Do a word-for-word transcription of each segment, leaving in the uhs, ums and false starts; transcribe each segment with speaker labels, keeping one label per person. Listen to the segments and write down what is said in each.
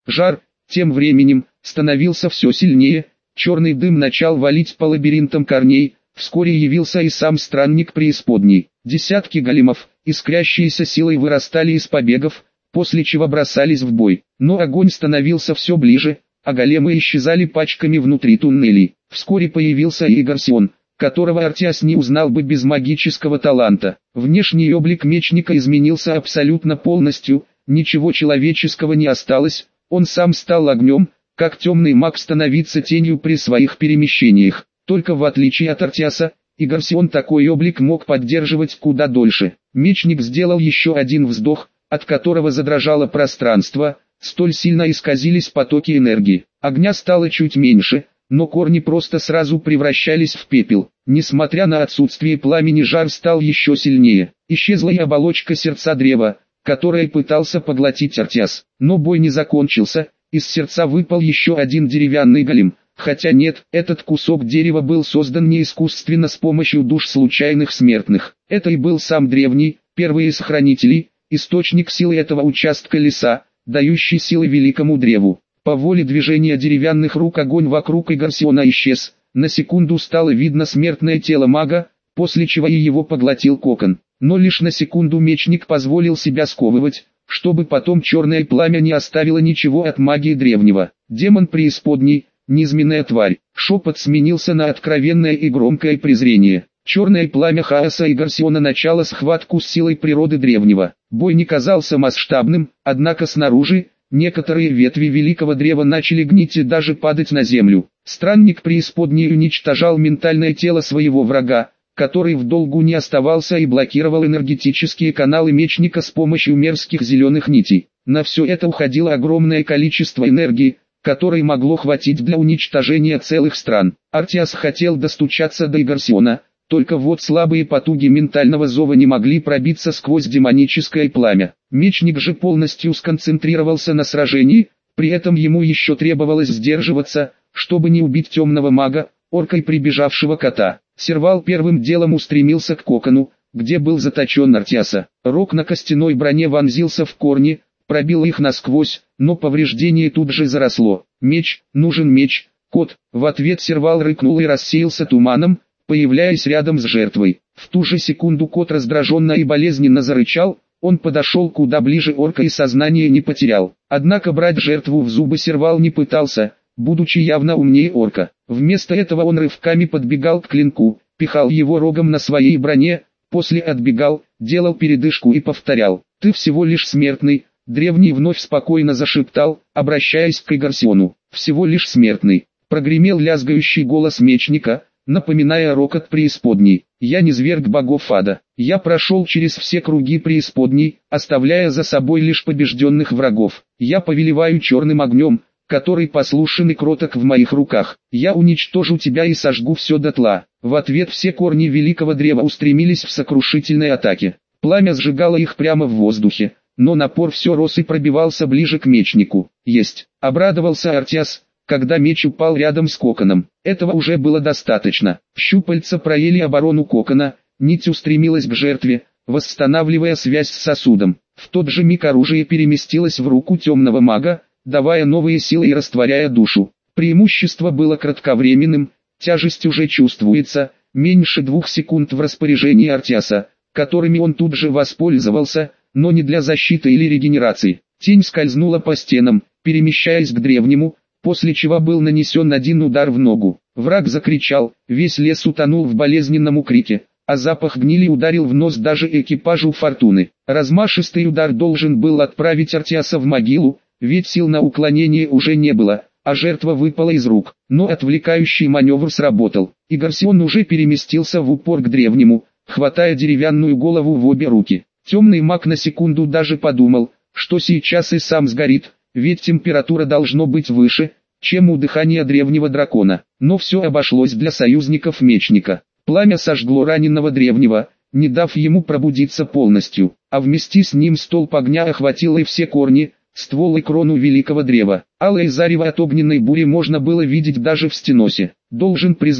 Speaker 1: Жар, тем временем, становился все сильнее, черный дым начал валить по лабиринтам корней, вскоре явился и сам странник преисподней. Десятки големов, искрящиеся силой, вырастали из побегов, после чего бросались в бой. Но огонь становился все ближе, а големы исчезали пачками внутри туннелей. Вскоре появился и Гарсион, которого Артиас не узнал бы без магического таланта. Внешний облик мечника изменился абсолютно полностью, ничего человеческого не осталось, он сам стал огнем, как темный маг становится тенью при своих перемещениях. Только в отличие от Артиаса, и Гарсион такой облик мог поддерживать куда дольше. Мечник сделал еще один вздох, от которого задрожало пространство, столь сильно исказились потоки энергии. Огня стало чуть меньше, но корни просто сразу превращались в пепел. Несмотря на отсутствие пламени, жар стал еще сильнее. Исчезла и оболочка сердца древа, которое пытался поглотить Артиас. Но бой не закончился, из сердца выпал еще один деревянный голем. Хотя нет, этот кусок дерева был создан не искусственно с помощью душ случайных смертных. Это и был сам древний, первый из хранителей, источник силы этого участка леса, дающий силы великому древу. По воле движения деревянных рук огонь вокруг Гарсиона исчез. На секунду стало видно смертное тело мага, после чего и его поглотил кокон. Но лишь на секунду мечник позволил себя сковывать, чтобы потом черное пламя не оставило ничего от магии древнего. Демон преисподней, низменная тварь. Шепот сменился на откровенное и громкое презрение. Черное пламя хаоса и Гарсиона начало схватку с силой природы древнего. Бой не казался масштабным, однако снаружи, некоторые ветви великого древа начали гнить и даже падать на землю. Странник преисподней уничтожал ментальное тело своего врага, который в долгу не оставался и блокировал энергетические каналы мечника с помощью мерзких зеленых нитей. На все это уходило огромное количество энергии, которой могло хватить для уничтожения целых стран. Артиас хотел достучаться до Гарсиона, только вот слабые потуги ментального зова не могли пробиться сквозь демоническое пламя. Мечник же полностью сконцентрировался на сражении, при этом ему еще требовалось сдерживаться, чтобы не убить темного мага, оркой прибежавшего кота. Сервал первым делом устремился к кокону, где был заточен Артиаса. Рог на костяной броне вонзился в корни, пробил их насквозь, но повреждение тут же заросло. «Меч, нужен меч, кот!» В ответ Сервал рыкнул и рассеялся туманом, появляясь рядом с жертвой. В ту же секунду кот раздраженно и болезненно зарычал, он подошел куда ближе орка и сознание не потерял. Однако брать жертву в зубы Сервал не пытался, будучи явно умнее орка. Вместо этого он рывками подбегал к клинку, пихал его рогом на своей броне, после отбегал, делал передышку и повторял: «Ты всего лишь смертный». Древний вновь спокойно зашептал, обращаясь к Гарсиону: «Всего лишь смертный». Прогремел лязгающий голос мечника, напоминая рокот преисподней. «Я не зверг богов ада. Я прошел через все круги преисподней, оставляя за собой лишь побежденных врагов. Я повелеваю черным огнем, который послушен и кроток в моих руках. Я уничтожу тебя и сожгу все дотла». В ответ все корни великого древа устремились в сокрушительной атаке. Пламя сжигало их прямо в воздухе, но напор все рос и пробивался ближе к мечнику. «Есть!» — обрадовался Артиас, когда меч упал рядом с коконом. Этого уже было достаточно. Щупальца проели оборону кокона, нить устремилась к жертве, восстанавливая связь с сосудом. В тот же миг оружие переместилось в руку темного мага, давая новые силы и растворяя душу. Преимущество было кратковременным, тяжесть уже чувствуется, меньше двух секунд в распоряжении Артиаса, которыми он тут же воспользовался, но не для защиты или регенерации. Тень скользнула по стенам, перемещаясь к древнему, после чего был нанесен один удар в ногу. Враг закричал, весь лес утонул в болезненном крике, а запах гнили ударил в нос даже экипажу Фортуны. Размашистый удар должен был отправить Артиаса в могилу, ведь сил на уклонение уже не было, а жертва выпала из рук. Но отвлекающий маневр сработал, и Гарсион уже переместился в упор к древнему, хватая деревянную голову в обе руки. Темный маг на секунду даже подумал, что сейчас и сам сгорит, ведь температура должно быть выше, чем у дыхания древнего дракона. Но все обошлось для союзников мечника. Пламя сожгло раненого древнего, не дав ему пробудиться полностью, а вместе с ним столб огня охватил и все корни, ствол и крону великого древа. Алое зарево от огненной бури можно было видеть даже в стеносе. Должен признать,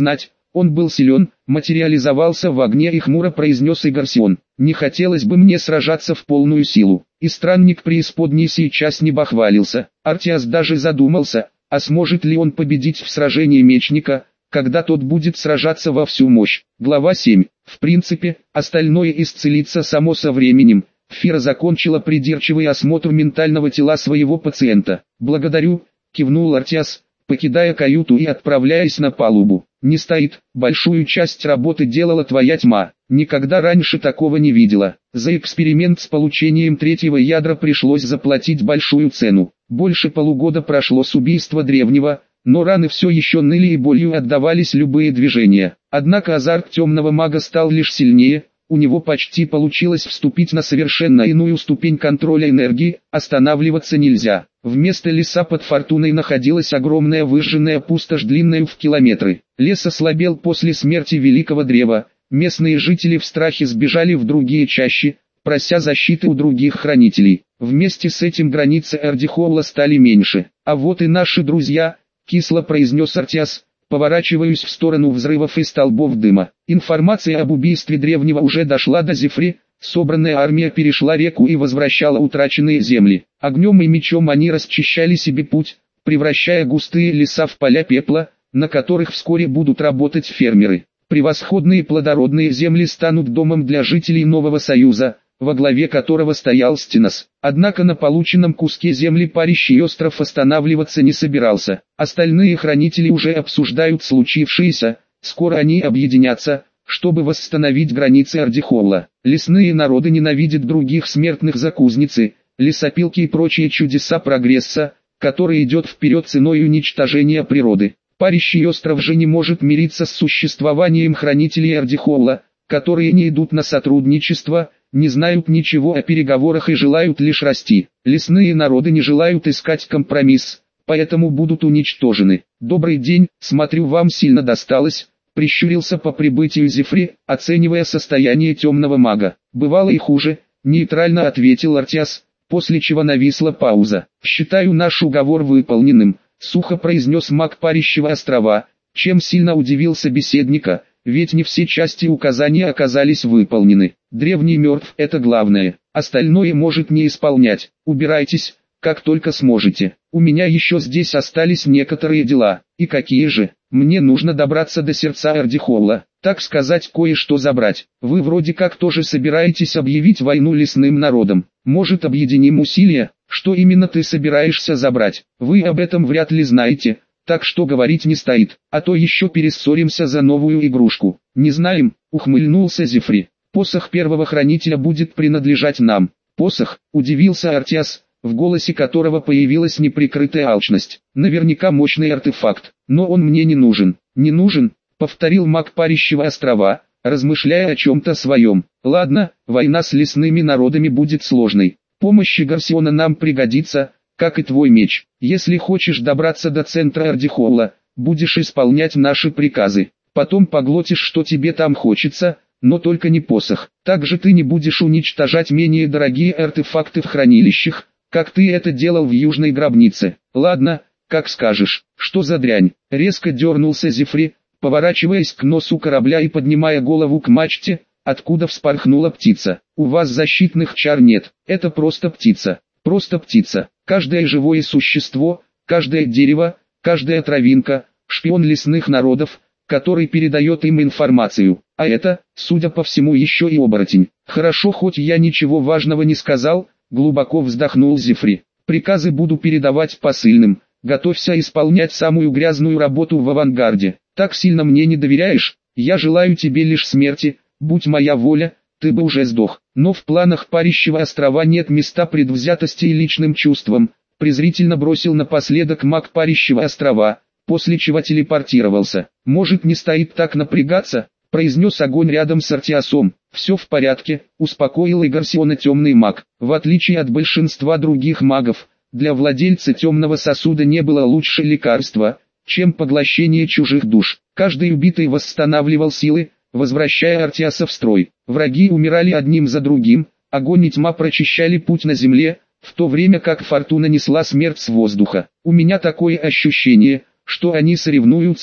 Speaker 1: Он был силен, материализовался в огне и хмуро произнес Игарсион. Не хотелось бы мне сражаться в полную силу. И странник преисподней сейчас не бахвалился. Артиас даже задумался, а сможет ли он победить в сражении мечника, когда тот будет сражаться во всю мощь. Глава семь. В принципе, остальное исцелится само со временем. Фира закончила придирчивый осмотр ментального тела своего пациента. «Благодарю», — кивнул Артиас, покидая каюту и отправляясь на палубу. «Не стоит, большую часть работы делала твоя тьма. Никогда раньше такого не видела. За эксперимент с получением третьего ядра пришлось заплатить большую цену. Больше полугода прошло с убийства древнего, но раны все еще ныли и болью отдавались любые движения. Однако азарт темного мага стал лишь сильнее, у него почти получилось вступить на совершенно иную ступень контроля энергии, останавливаться нельзя. Вместо леса под Фортуной находилась огромная выжженная пустошь длинной в километры. Лес ослабел после смерти великого древа, местные жители в страхе сбежали в другие чащи, прося защиты у других хранителей. Вместе с этим границы Эрдихолла стали меньше. «А вот и наши друзья», — кисло произнес Артиас, поворачиваясь в сторону взрывов и столбов дыма. Информация об убийстве древнего уже дошла до Зефри, собранная армия перешла реку и возвращала утраченные земли. Огнем и мечом они расчищали себе путь, превращая густые леса в поля пепла, на которых вскоре будут работать фермеры. Превосходные плодородные земли станут домом для жителей Нового Союза, во главе которого стоял Стенос. Однако на полученном куске земли Парящий остров останавливаться не собирался. Остальные хранители уже обсуждают случившееся, скоро они объединятся, чтобы восстановить границы Эрдихолла. Лесные народы ненавидят других смертных за кузницы, лесопилки и прочие чудеса прогресса, который идет вперед ценой уничтожения природы. Парящий остров же не может мириться с существованием хранителей Эрдихолла, которые не идут на сотрудничество, не знают ничего о переговорах и желают лишь расти. Лесные народы не желают искать компромисс, поэтому будут уничтожены. «Добрый день, смотрю, вам сильно досталось», — прищурился по прибытию Зефри, оценивая состояние темного мага. «Бывало и хуже», — нейтрально ответил Артиас, после чего нависла пауза. «Считаю наш уговор выполненным», — сухо произнес маг Парящего острова, чем сильно удивил собеседника, ведь не все части указания оказались выполнены. Древний мертв — это главное, остальное может не исполнять. Убирайтесь, как только сможете. У меня еще здесь остались некоторые дела. И какие же? Мне нужно добраться до сердца Эрдихолла, так сказать, кое-что забрать. Вы вроде как тоже собираетесь объявить войну лесным народам. Может, объединим усилия? Что именно ты собираешься забрать? Вы об этом вряд ли знаете, так что говорить не стоит, а то еще перессоримся за новую игрушку. Не знаем, ухмыльнулся Зефри. Посох первого хранителя будет принадлежать нам. Посох, удивился Артиас, в голосе которого появилась неприкрытая алчность. Наверняка мощный артефакт, но он мне не нужен. Не нужен, повторил маг Парящего острова, размышляя о чем-то своем. Ладно, война с лесными народами будет сложной. Помощь Игарсиона нам пригодится, как и твой меч. Если хочешь добраться до центра Эрдихолла, будешь исполнять наши приказы. Потом поглотишь, что тебе там хочется, но только не посох. Также ты не будешь уничтожать менее дорогие артефакты в хранилищах, как ты это делал в Южной гробнице. Ладно, как скажешь. Что за дрянь? Резко дернулся Зефри, поворачиваясь к носу корабля и поднимая голову к мачте, откуда вспорхнула птица. У вас защитных чар нет, это просто птица. Просто птица. Каждое живое существо, каждое дерево, каждая травинка, шпион лесных народов, который передает им информацию. А это, судя по всему, еще и оборотень. Хорошо, хоть я ничего важного не сказал, глубоко вздохнул Зефри. Приказы буду передавать посыльным. Готовься исполнять самую грязную работу в авангарде. Так сильно мне не доверяешь? Я желаю тебе лишь смерти, будь моя воля, ты бы уже сдох. Но в планах Парящего острова нет места предвзятости и личным чувствам, презрительно бросил напоследок маг Парящего острова, после чего телепортировался. Может, не стоит так напрягаться, произнес огонь рядом с Артиасом. Все в порядке, успокоил Игарсиона темный маг. В отличие от большинства других магов, для владельца темного сосуда не было лучше лекарства, чем поглощение чужих душ. Каждый убитый восстанавливал силы, возвращая Артиаса в строй. Враги умирали одним за другим, огонь и тьма прочищали путь на земле, в то время как Фортуна несла смерть с воздуха. У меня такое ощущение, что они соревнуются,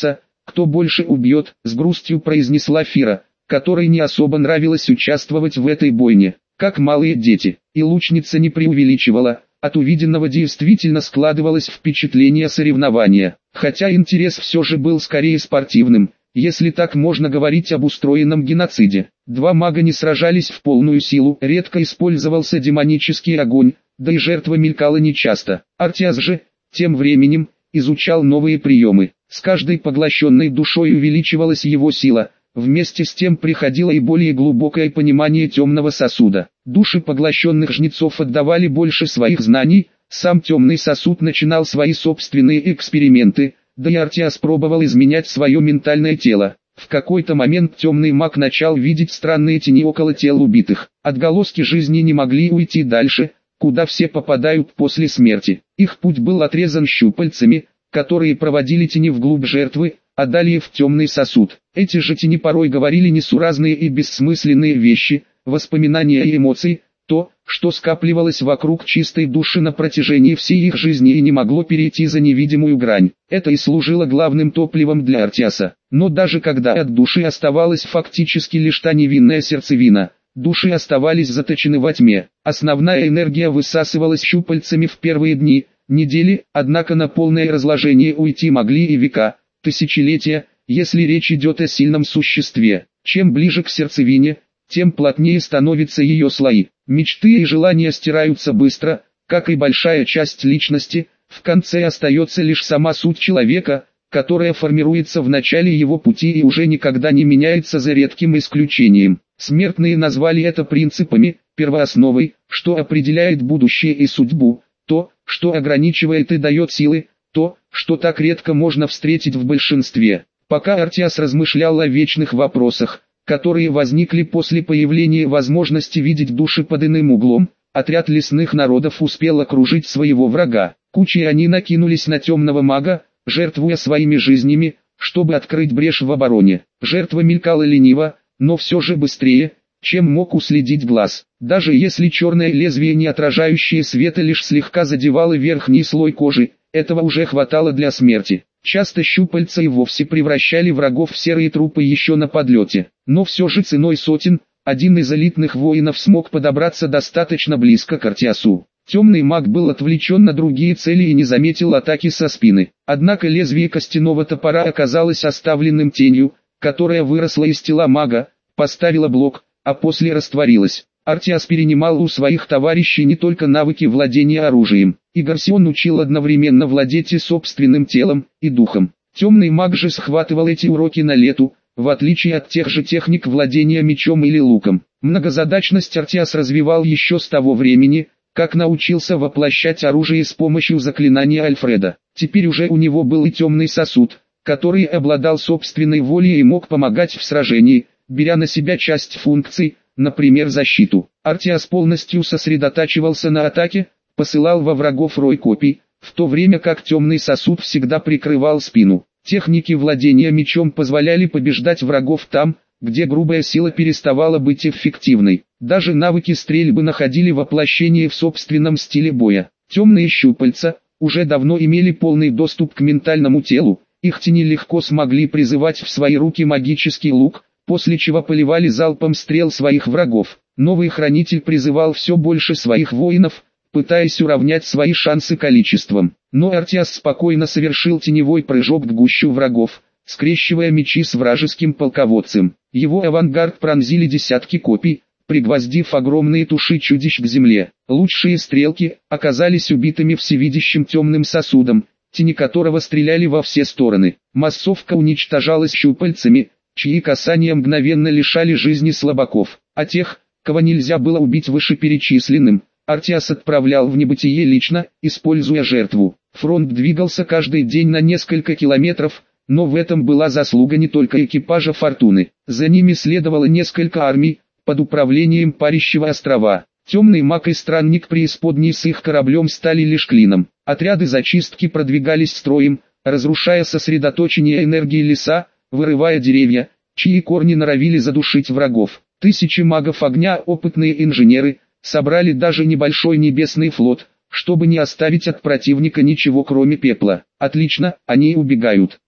Speaker 1: «Кто больше убьет?» — с грустью произнесла Фира, которой не особо нравилось участвовать в этой бойне, как малые дети. И лучница не преувеличивала, от увиденного действительно складывалось впечатление соревнования, хотя интерес все же был скорее спортивным, если так можно говорить об устроенном геноциде. Два мага не сражались в полную силу, редко использовался демонический огонь, да и жертва мелькала нечасто. Артиас же, тем временем, изучал новые приемы. С каждой поглощенной душой увеличивалась его сила, вместе с тем приходило и более глубокое понимание темного сосуда. Души поглощенных жнецов отдавали больше своих знаний, сам темный сосуд начинал свои собственные эксперименты, да и Артиас пробовал изменять свое ментальное тело. В какой-то момент темный маг начал видеть странные тени около тел убитых. Отголоски жизни не могли уйти дальше, куда все попадают после смерти. Их путь был отрезан щупальцами, которые проводили тени вглубь жертвы, а далее в темный сосуд. Эти же тени порой говорили несуразные и бессмысленные вещи, воспоминания и эмоции, то, что скапливалось вокруг чистой души на протяжении всей их жизни и не могло перейти за невидимую грань. Это и служило главным топливом для Артиаса. Но даже когда от души оставалась фактически лишь та невинная сердцевина, души оставались заточены во тьме. Основная энергия высасывалась щупальцами в первые дни, недели, однако на полное разложение уйти могли и века, тысячелетия, если речь идет о сильном существе. Чем ближе к сердцевине, тем плотнее становятся ее слои. Мечты и желания стираются быстро, как и большая часть личности, в конце остается лишь сама суть человека, которая формируется в начале его пути и уже никогда не меняется за редким исключением. Смертные назвали это принципами, первоосновой, что определяет будущее и судьбу, то, что ограничивает и дает силы, то, что так редко можно встретить в большинстве. Пока Артиас размышлял о вечных вопросах, которые возникли после появления возможности видеть души под иным углом, отряд лесных народов успел окружить своего врага. Кучей они накинулись на темного мага, жертвуя своими жизнями, чтобы открыть брешь в обороне. Жертва мелькала лениво, но все же быстрее, чем мог уследить глаз. Даже если черное лезвие, не отражающее света, лишь слегка задевало верхний слой кожи, этого уже хватало для смерти. Часто щупальца и вовсе превращали врагов в серые трупы еще на подлете. Но все же ценой сотен, один из элитных воинов смог подобраться достаточно близко к Артиасу. Темный маг был отвлечен на другие цели и не заметил атаки со спины. Однако лезвие костяного топора оказалось оставленным тенью, которая выросла из тела мага, поставила блок, а после растворилась. Артиас перенимал у своих товарищей не только навыки владения оружием. И Гарсион учил одновременно владеть и собственным телом, и духом. Темный маг же схватывал эти уроки на лету, в отличие от тех же техник владения мечом или луком. Многозадачность Артиас развивал еще с того времени, как научился воплощать оружие с помощью заклинания Альфреда. Теперь уже у него был и темный сосуд, который обладал собственной волей и мог помогать в сражении, беря на себя часть функций, например защиту. Артиас полностью сосредотачивался на атаке, посылал во врагов рой копий, в то время как темный сосуд всегда прикрывал спину. Техники владения мечом позволяли побеждать врагов там, где грубая сила переставала быть эффективной. Даже навыки стрельбы находили воплощение в собственном стиле боя. Темные щупальца уже давно имели полный доступ к ментальному телу, их тени легко смогли призывать в свои руки магический лук, после чего поливали залпом стрел своих врагов. Новый хранитель призывал все больше своих воинов, пытаясь уравнять свои шансы количеством. Но Артиас спокойно совершил теневой прыжок к гущу врагов, скрещивая мечи с вражеским полководцем. Его авангард пронзили десятки копий, пригвоздив огромные туши чудищ к земле. Лучшие стрелки оказались убитыми всевидящим темным сосудом, тени которого стреляли во все стороны. Массовка уничтожалась щупальцами, чьи касания мгновенно лишали жизни слабаков, а тех, кого нельзя было убить вышеперечисленным, Артиас отправлял в небытие лично, используя жертву. Фронт двигался каждый день на несколько километров, но в этом была заслуга не только экипажа Фортуны. За ними следовало несколько армий, под управлением Парящего острова. Темный маг и странник преисподней с их кораблем стали лишь клином. Отряды зачистки продвигались строем, разрушая сосредоточение энергии леса, вырывая деревья, чьи корни норовили задушить врагов. Тысячи магов огня, опытные инженеры, собрали даже небольшой небесный флот, чтобы не оставить от противника ничего кроме пепла. Отлично, они убегают.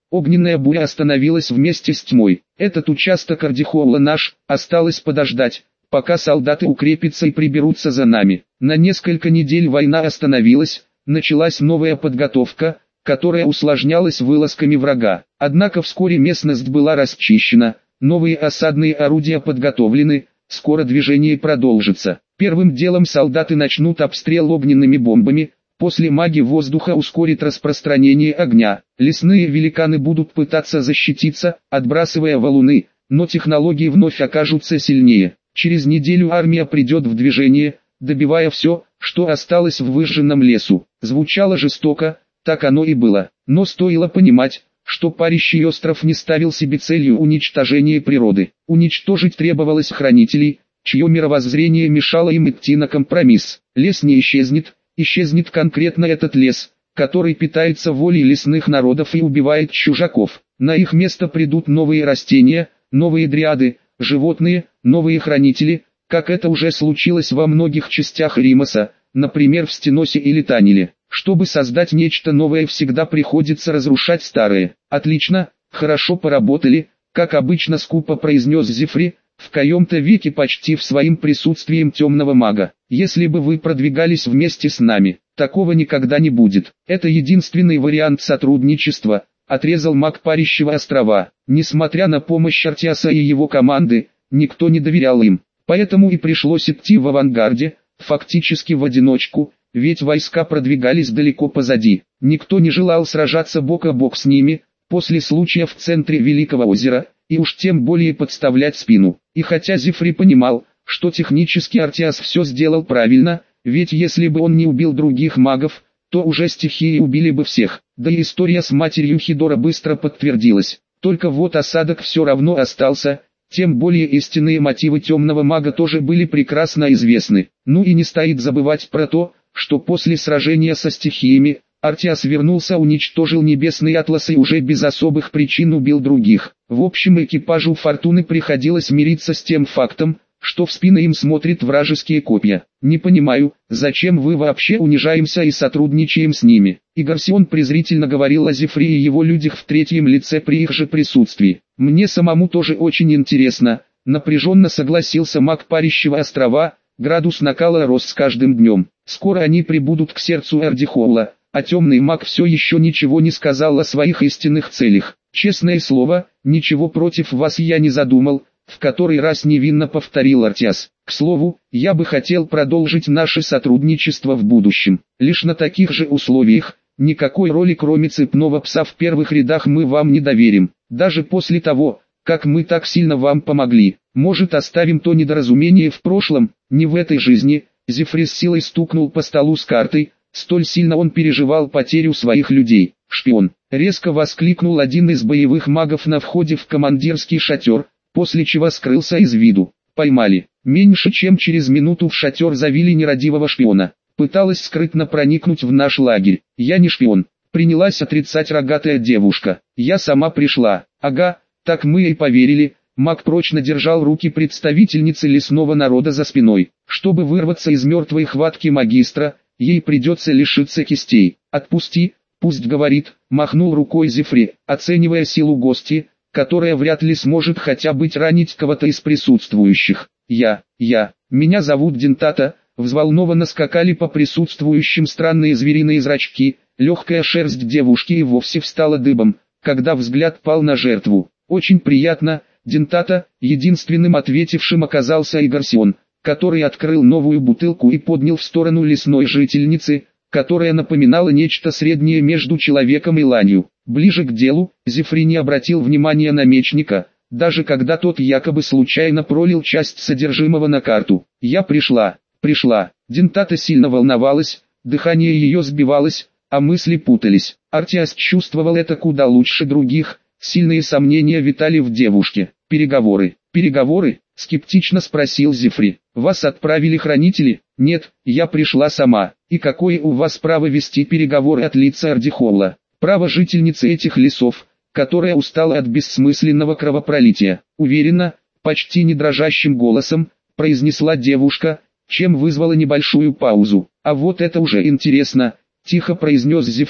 Speaker 1: Огненная буря остановилась вместе с тьмой. Этот участок Ардихолла наш, осталось подождать, пока солдаты укрепятся и приберутся за нами. На несколько недель война остановилась, началась новая подготовка, которая усложнялась вылазками врага. Однако вскоре местность была расчищена, новые осадные орудия подготовлены, скоро движение продолжится. Первым делом солдаты начнут обстрел огненными бомбами, после магии воздуха ускорит распространение огня. Лесные великаны будут пытаться защититься, отбрасывая валуны, но технологии вновь окажутся сильнее. Через неделю армия придет в движение, добивая все, что осталось в выжженном лесу. Звучало жестоко, так оно и было. Но стоило понимать, что парящий остров не ставил себе целью уничтожения природы. Уничтожить требовалось хранителей, чье мировоззрение мешало им идти на компромисс. Лес не исчезнет, исчезнет конкретно этот лес, который питается волей лесных народов и убивает чужаков. На их место придут новые растения, новые дриады, животные, новые хранители, как это уже случилось во многих частях Римаса, например в Стеносе или Таниле. Чтобы создать нечто новое, всегда приходится разрушать старое. Отлично, хорошо поработали, как обычно скупо произнес Зефри, в коем-то веке почти в своим присутствием темного мага. Если бы вы продвигались вместе с нами, такого никогда не будет. Это единственный вариант сотрудничества, отрезал маг Парящего острова. Несмотря на помощь Артиаса и его команды, никто не доверял им. Поэтому и пришлось идти в авангарде, фактически в одиночку, ведь войска продвигались далеко позади. Никто не желал сражаться бок о бок с ними, после случая в центре Великого озера, и уж тем более подставлять спину. И хотя Зефри понимал, что технически Артиас все сделал правильно, ведь если бы он не убил других магов, то уже стихии убили бы всех. Да и история с матерью Хидора быстро подтвердилась. Только вот осадок все равно остался, тем более истинные мотивы темного мага тоже были прекрасно известны. Ну и не стоит забывать про то, что после сражения со стихиями, Артиас вернулся, уничтожил небесный атлас и уже без особых причин убил других. В общем, экипажу Фортуны приходилось мириться с тем фактом, что в спины им смотрят вражеские копья. «Не понимаю, зачем вы вообще унижаемся и сотрудничаем с ними?» Игарсион презрительно говорил о Зефре и его людях в третьем лице при их же присутствии. «Мне самому тоже очень интересно», — напряженно согласился маг Парящего острова. Градус накала рос с каждым днем. Скоро они прибудут к сердцу Ардихолла, а темный маг все еще ничего не сказал о своих истинных целях. «Честное слово, ничего против вас я не задумал», — в который раз невинно повторил Артиас. «К слову, я бы хотел продолжить наше сотрудничество в будущем. Лишь на таких же условиях, никакой роли кроме цепного пса в первых рядах мы вам не доверим. Даже после того, как мы так сильно вам помогли. Может, оставим то недоразумение в прошлом, не в этой жизни». Зефри с силой стукнул по столу с картой, столь сильно он переживал потерю своих людей. «Шпион!» — резко воскликнул один из боевых магов на входе в командирский шатер, после чего скрылся из виду. «Поймали». Меньше чем через минуту в шатер завели нерадивого шпиона. Пыталась скрытно проникнуть в наш лагерь. «Я не шпион», — принялась отрицать рогатая девушка. «Я сама пришла». «Ага, так мы и поверили». Маг прочно держал руки представительницы лесного народа за спиной. Чтобы вырваться из мертвой хватки магистра, ей придется лишиться кистей. «Отпусти, пусть говорит», — махнул рукой Зефри, оценивая силу гости, которая вряд ли сможет хотя бы ранить кого-то из присутствующих. «Я, я, меня зовут Дентата», — взволнованно скакали по присутствующим странные звериные зрачки, легкая шерсть девушки и вовсе встала дыбом, когда взгляд пал на жертву. «Очень приятно, Дентата», — единственным ответившим оказался Игарсион, который открыл новую бутылку и поднял в сторону лесной жительницы, которая напоминала нечто среднее между человеком и ланью. Ближе к делу, Зефри не обратил внимания на мечника, даже когда тот якобы случайно пролил часть содержимого на карту. «Я пришла, пришла». Дентата сильно волновалась, дыхание ее сбивалось, а мысли путались. Артиас чувствовал это куда лучше других, сильные сомнения витали в девушке. «Переговоры, переговоры?» — скептично спросил Зефри. «Вас отправили хранители?» «Нет, я пришла сама». «И какое у вас право вести переговоры от лица Ардихолла?» «Право жительницы этих лесов, которая устала от бессмысленного кровопролития». Уверенно, почти не дрожащим голосом, произнесла девушка, чем вызвала небольшую паузу. «А вот это уже интересно», — тихо произнес Зефри,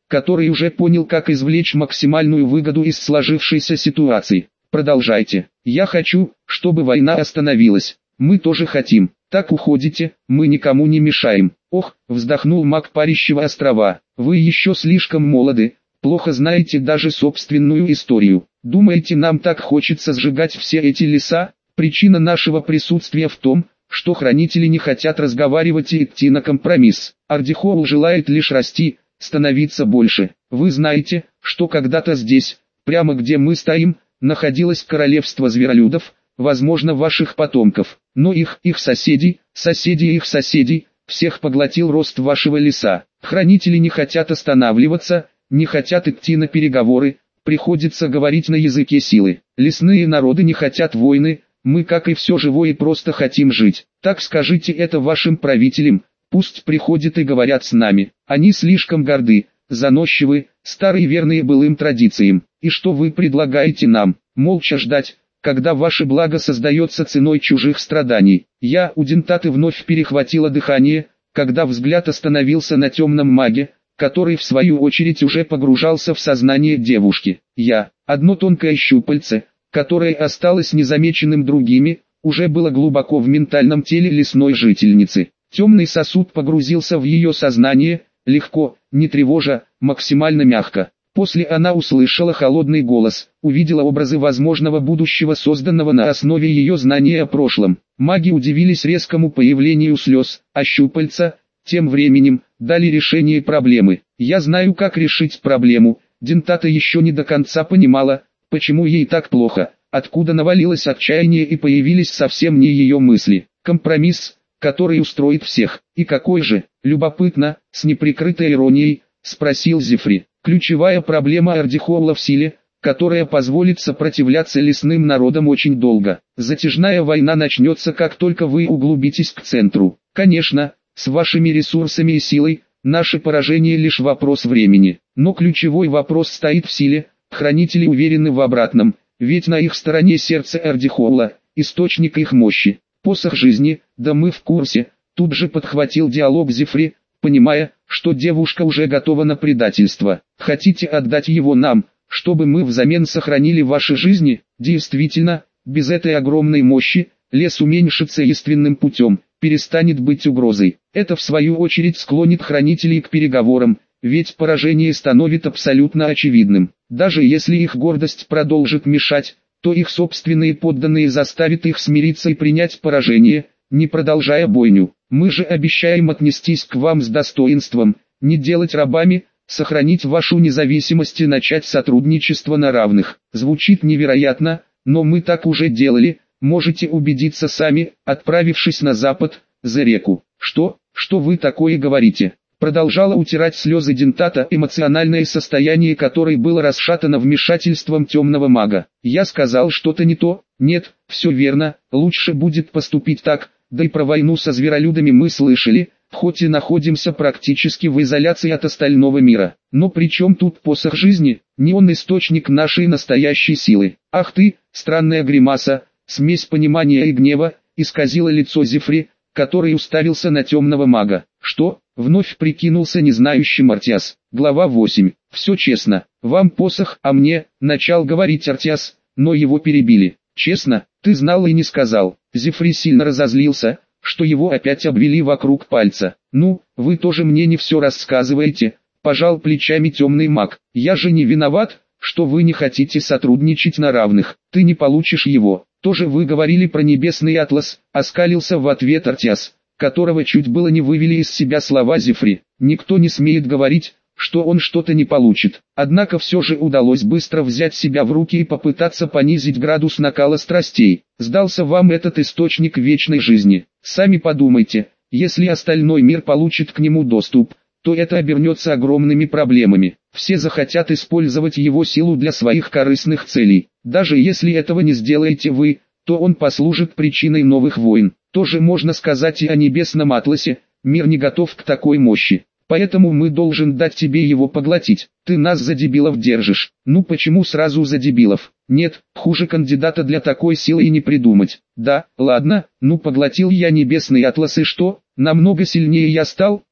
Speaker 1: который уже понял, как извлечь максимальную выгоду из сложившейся ситуации. Продолжайте. Я хочу, чтобы война остановилась. Мы тоже хотим. Так уходите, мы никому не мешаем. Ох, вздохнул маг Парящего острова. Вы еще слишком молоды, плохо знаете даже собственную историю. Думаете, нам так хочется сжигать все эти леса? Причина нашего присутствия в том, что хранители не хотят разговаривать и идти на компромисс. Ардихоул желает лишь расти, становиться больше. Вы знаете, что когда-то здесь, прямо где мы стоим, находилось королевство зверолюдов, возможно, ваших потомков, но их, их соседей, соседей их соседей, всех поглотил рост вашего леса. Хранители не хотят останавливаться, не хотят идти на переговоры, приходится говорить на языке силы. Лесные народы не хотят войны, мы, как и все живое, просто хотим жить. Так скажите это вашим правителям, пусть приходят и говорят с нами. Они слишком горды, заносчивы, старые верные былым традициям. И что вы предлагаете нам? Молча ждать, когда ваше благо создается ценой чужих страданий. Я, у Дентаты вновь перехватило дыхание, когда взгляд остановился на темном маге, который в свою очередь уже погружался в сознание девушки. Я, одно тонкое щупальце, которое осталось незамеченным другими, уже было глубоко в ментальном теле лесной жительницы. Темный сосуд погрузился в ее сознание, легко, не тревожа, максимально мягко. После она услышала холодный голос, увидела образы возможного будущего, созданного на основе ее знания о прошлом. Маги удивились резкому появлению слез, а щупальца, тем временем, дали решение проблемы. Я знаю, как решить проблему. Дентата еще не до конца понимала, почему ей так плохо, откуда навалилось отчаяние и появились совсем не ее мысли. Компромисс, который устроит всех. И какой же? Любопытно, с неприкрытой иронией, спросил Зефри. Ключевая проблема Ардихоула в силе, которая позволит сопротивляться лесным народам очень долго. Затяжная война начнется, как только вы углубитесь к центру. Конечно, с вашими ресурсами и силой, наше поражение лишь вопрос времени. Но ключевой вопрос стоит в силе, хранители уверены в обратном, ведь на их стороне сердце Ардихоула, источник их мощи. Посох жизни, да мы в курсе, тут же подхватил диалог Зефри, понимая, что девушка уже готова на предательство. Хотите отдать его нам, чтобы мы взамен сохранили ваши жизни? Действительно, без этой огромной мощи, лес уменьшится естественным путем, перестанет быть угрозой. Это в свою очередь склонит хранителей к переговорам, ведь поражение становится абсолютно очевидным. Даже если их гордость продолжит мешать, то их собственные подданные заставят их смириться и принять поражение, не продолжая бойню. Мы же обещаем отнестись к вам с достоинством, не делать рабами, сохранить вашу независимость и начать сотрудничество на равных. Звучит невероятно, но мы так уже делали, можете убедиться сами, отправившись на запад, за реку. Что, что вы такое говорите? Продолжала утирать слезы Дентата, эмоциональное состояние которой было расшатано вмешательством темного мага. Я сказал что-то не то? Нет, все верно, лучше будет поступить так, да и про войну со зверолюдами мы слышали, хоть и находимся практически в изоляции от остального мира. Но при чем тут посох жизни? Не он источник нашей настоящей силы. Ах ты, странная гримаса, смесь понимания и гнева, исказила лицо Зефри, который уставился на темного мага. Что? Вновь прикинулся незнающий Артиас. Глава восемь. Все честно. Вам посох, а мне, начал говорить Артиас, но его перебили. Честно, ты знал и не сказал. Зефри сильно разозлился, что его опять обвели вокруг пальца. Ну, вы тоже мне не все рассказываете, пожал плечами темный маг. Я же не виноват, что вы не хотите сотрудничать на равных. Ты не получишь его. Тоже вы говорили про небесный атлас, оскалился в ответ Артиас, которого чуть было не вывели из себя слова Зефри. Никто не смеет говорить, что он что-то не получит. Однако все же удалось быстро взять себя в руки и попытаться понизить градус накала страстей. Сдался вам этот источник вечной жизни. Сами подумайте, если остальной мир получит к нему доступ, то это обернется огромными проблемами. Все захотят использовать его силу для своих корыстных целей. Даже если этого не сделаете вы, то он послужит причиной новых войн. Тоже можно сказать и о небесном атласе, мир не готов к такой мощи. Поэтому мы должен дать тебе его поглотить. Ты нас за дебилов держишь. Ну почему сразу за дебилов? Нет, хуже кандидата для такой силы и не придумать. Да, ладно, ну поглотил я небесный атлас и что? Намного сильнее я стал?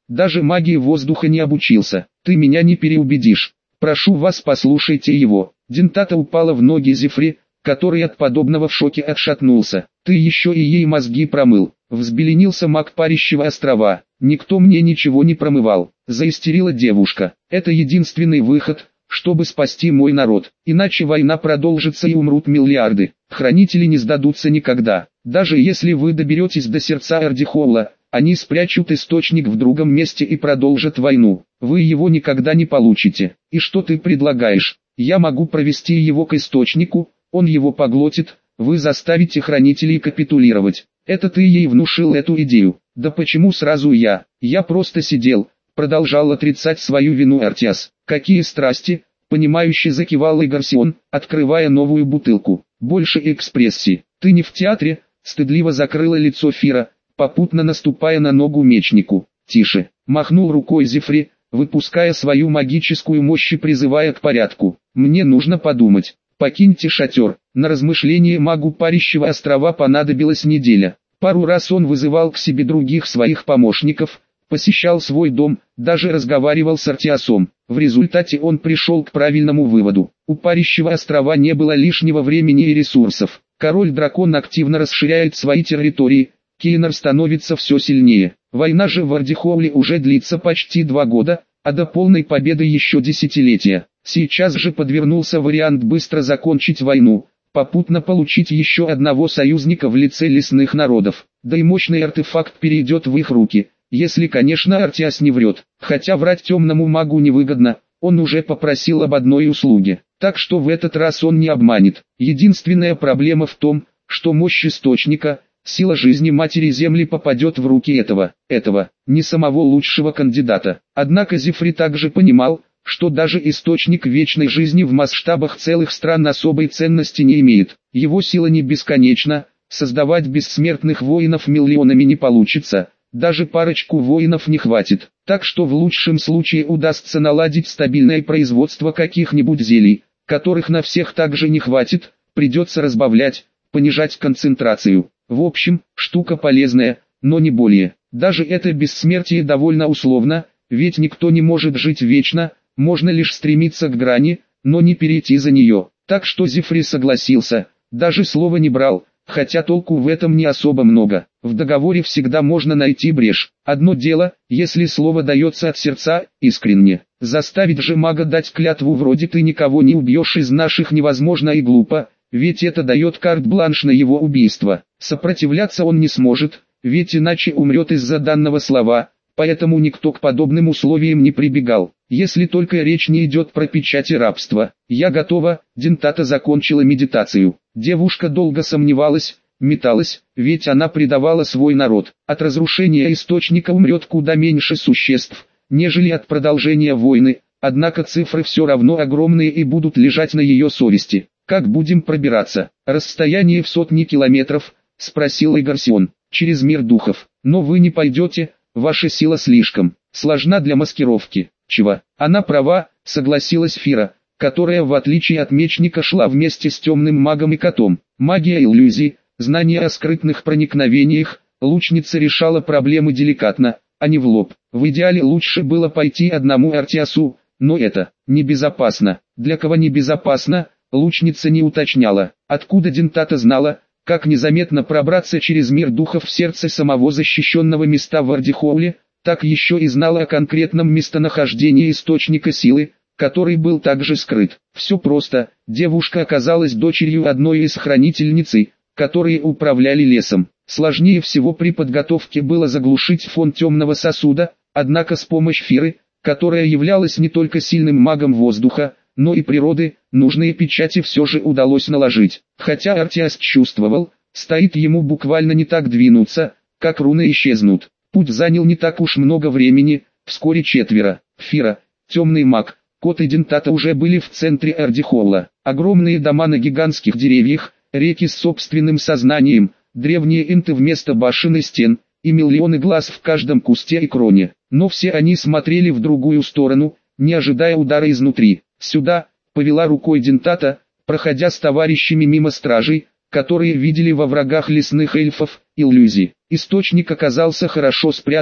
Speaker 1: даже магии воздуха не обучился. Ты меня не переубедишь. Прошу вас, послушайте его. Дентата упала в ноги Зефре, который от подобного в шоке отшатнулся. Ты еще и ей мозги промыл. Взбеленился маг Парящего острова. Никто мне ничего не промывал. Заистерила девушка. Это единственный выход, чтобы спасти мой народ. Иначе война продолжится и умрут миллиарды. Хранители не сдадутся никогда. Даже если вы доберетесь до сердца Ардихоула, они спрячут источник в другом месте и продолжат войну. Вы его никогда не получите. И что ты предлагаешь? Я могу провести его к источнику, он его поглотит, вы заставите хранителей капитулировать. Это ты ей внушил эту идею. Да почему сразу я? Я просто сидел, продолжал отрицать свою вину Артиас. Какие страсти, понимающе закивал Игарсион, открывая новую бутылку. Больше экспрессии. Ты не в театре? Стыдливо закрыла лицо Фира, попутно наступая на ногу мечнику. Тише, махнул рукой Зефре, выпуская свою магическую мощь и призывая к порядку. Мне нужно подумать. Покиньте шатер. На размышление магу Парящего острова понадобилась неделя. Пару раз он вызывал к себе других своих помощников, посещал свой дом, даже разговаривал с Артиасом. В результате он пришел к правильному выводу. У Парящего острова не было лишнего времени и ресурсов. Король-дракон активно расширяет свои территории, Кейнар становится все сильнее. Война же в Ардихоуле уже длится почти два года, а до полной победы еще десятилетия. Сейчас же подвернулся вариант быстро закончить войну, попутно получить еще одного союзника в лице лесных народов. Да и мощный артефакт перейдет в их руки, если, конечно, Артиас не врет. Хотя врать темному магу невыгодно, он уже попросил об одной услуге. Так что в этот раз он не обманет. Единственная проблема в том, что мощь источника, сила жизни Матери Земли попадет в руки этого, этого, не самого лучшего кандидата. Однако Зефре также понимал, что даже источник вечной жизни в масштабах целых стран особой ценности не имеет. Его сила не бесконечна, создавать бессмертных воинов миллионами не получится, даже парочку воинов не хватит. Так что в лучшем случае удастся наладить стабильное производство каких-нибудь зелий, которых на всех также не хватит, придется разбавлять, понижать концентрацию. В общем, штука полезная, но не более. Даже это бессмертие довольно условно, ведь никто не может жить вечно, можно лишь стремиться к грани, но не перейти за нее. Так что Зефре согласился, даже слова не брал, хотя толку в этом не особо много. В договоре всегда можно найти брешь. Одно дело, если слово дается от сердца, искренне. Заставить же мага дать клятву вроде «ты никого не убьешь из наших» невозможно и глупо, ведь это дает карт-бланш на его убийство. Сопротивляться он не сможет, ведь иначе умрет из-за данного слова, поэтому никто к подобным условиям не прибегал. Если только речь не идет про печати рабства. Я готова. Дентата закончила медитацию. Девушка долго сомневалась, металась, ведь она предавала свой народ. От разрушения источника умрет куда меньше существ, нежели от продолжения войны, однако цифры все равно огромные и будут лежать на ее совести. Как будем пробираться? Расстояние в сотни километров, спросил Игарсион. Через мир духов. Но вы не пойдете, ваша сила слишком сложна для маскировки. Чего? Она права, согласилась Фира, которая в отличие от мечника шла вместе с темным магом и котом. Магия иллюзий, знание о скрытных проникновениях, лучница решала проблемы деликатно, а не в лоб. В идеале лучше было пойти одному Артиасу, но это небезопасно. Для кого небезопасно, лучница не уточняла. Откуда Дентата знала, как незаметно пробраться через мир духов в сердце самого защищенного места в Ардихоуле, так еще и знала о конкретном местонахождении источника силы, который был также скрыт. Все просто, девушка оказалась дочерью одной из хранительниц, которые управляли лесом. Сложнее всего при подготовке было заглушить фон темного сосуда, однако с помощью Фиры, которая являлась не только сильным магом воздуха, но и природы, нужные печати все же удалось наложить. Хотя Артиас чувствовал, стоит ему буквально не так двинуться, как руны исчезнут. Путь занял не так уж много времени, вскоре четверо. Фира, темный маг, кот и Дентата уже были в центре Ардихоула. Огромные дома на гигантских деревьях, реки с собственным сознанием, древние инты вместо башен и стен, и миллионы глаз в каждом кусте и кроне. Но все они смотрели в другую сторону, не ожидая удара изнутри. «Сюда», — повела рукой Дентата, проходя с товарищами мимо стражей, которые видели во врагах лесных эльфов иллюзии. Источник оказался хорошо спрятан,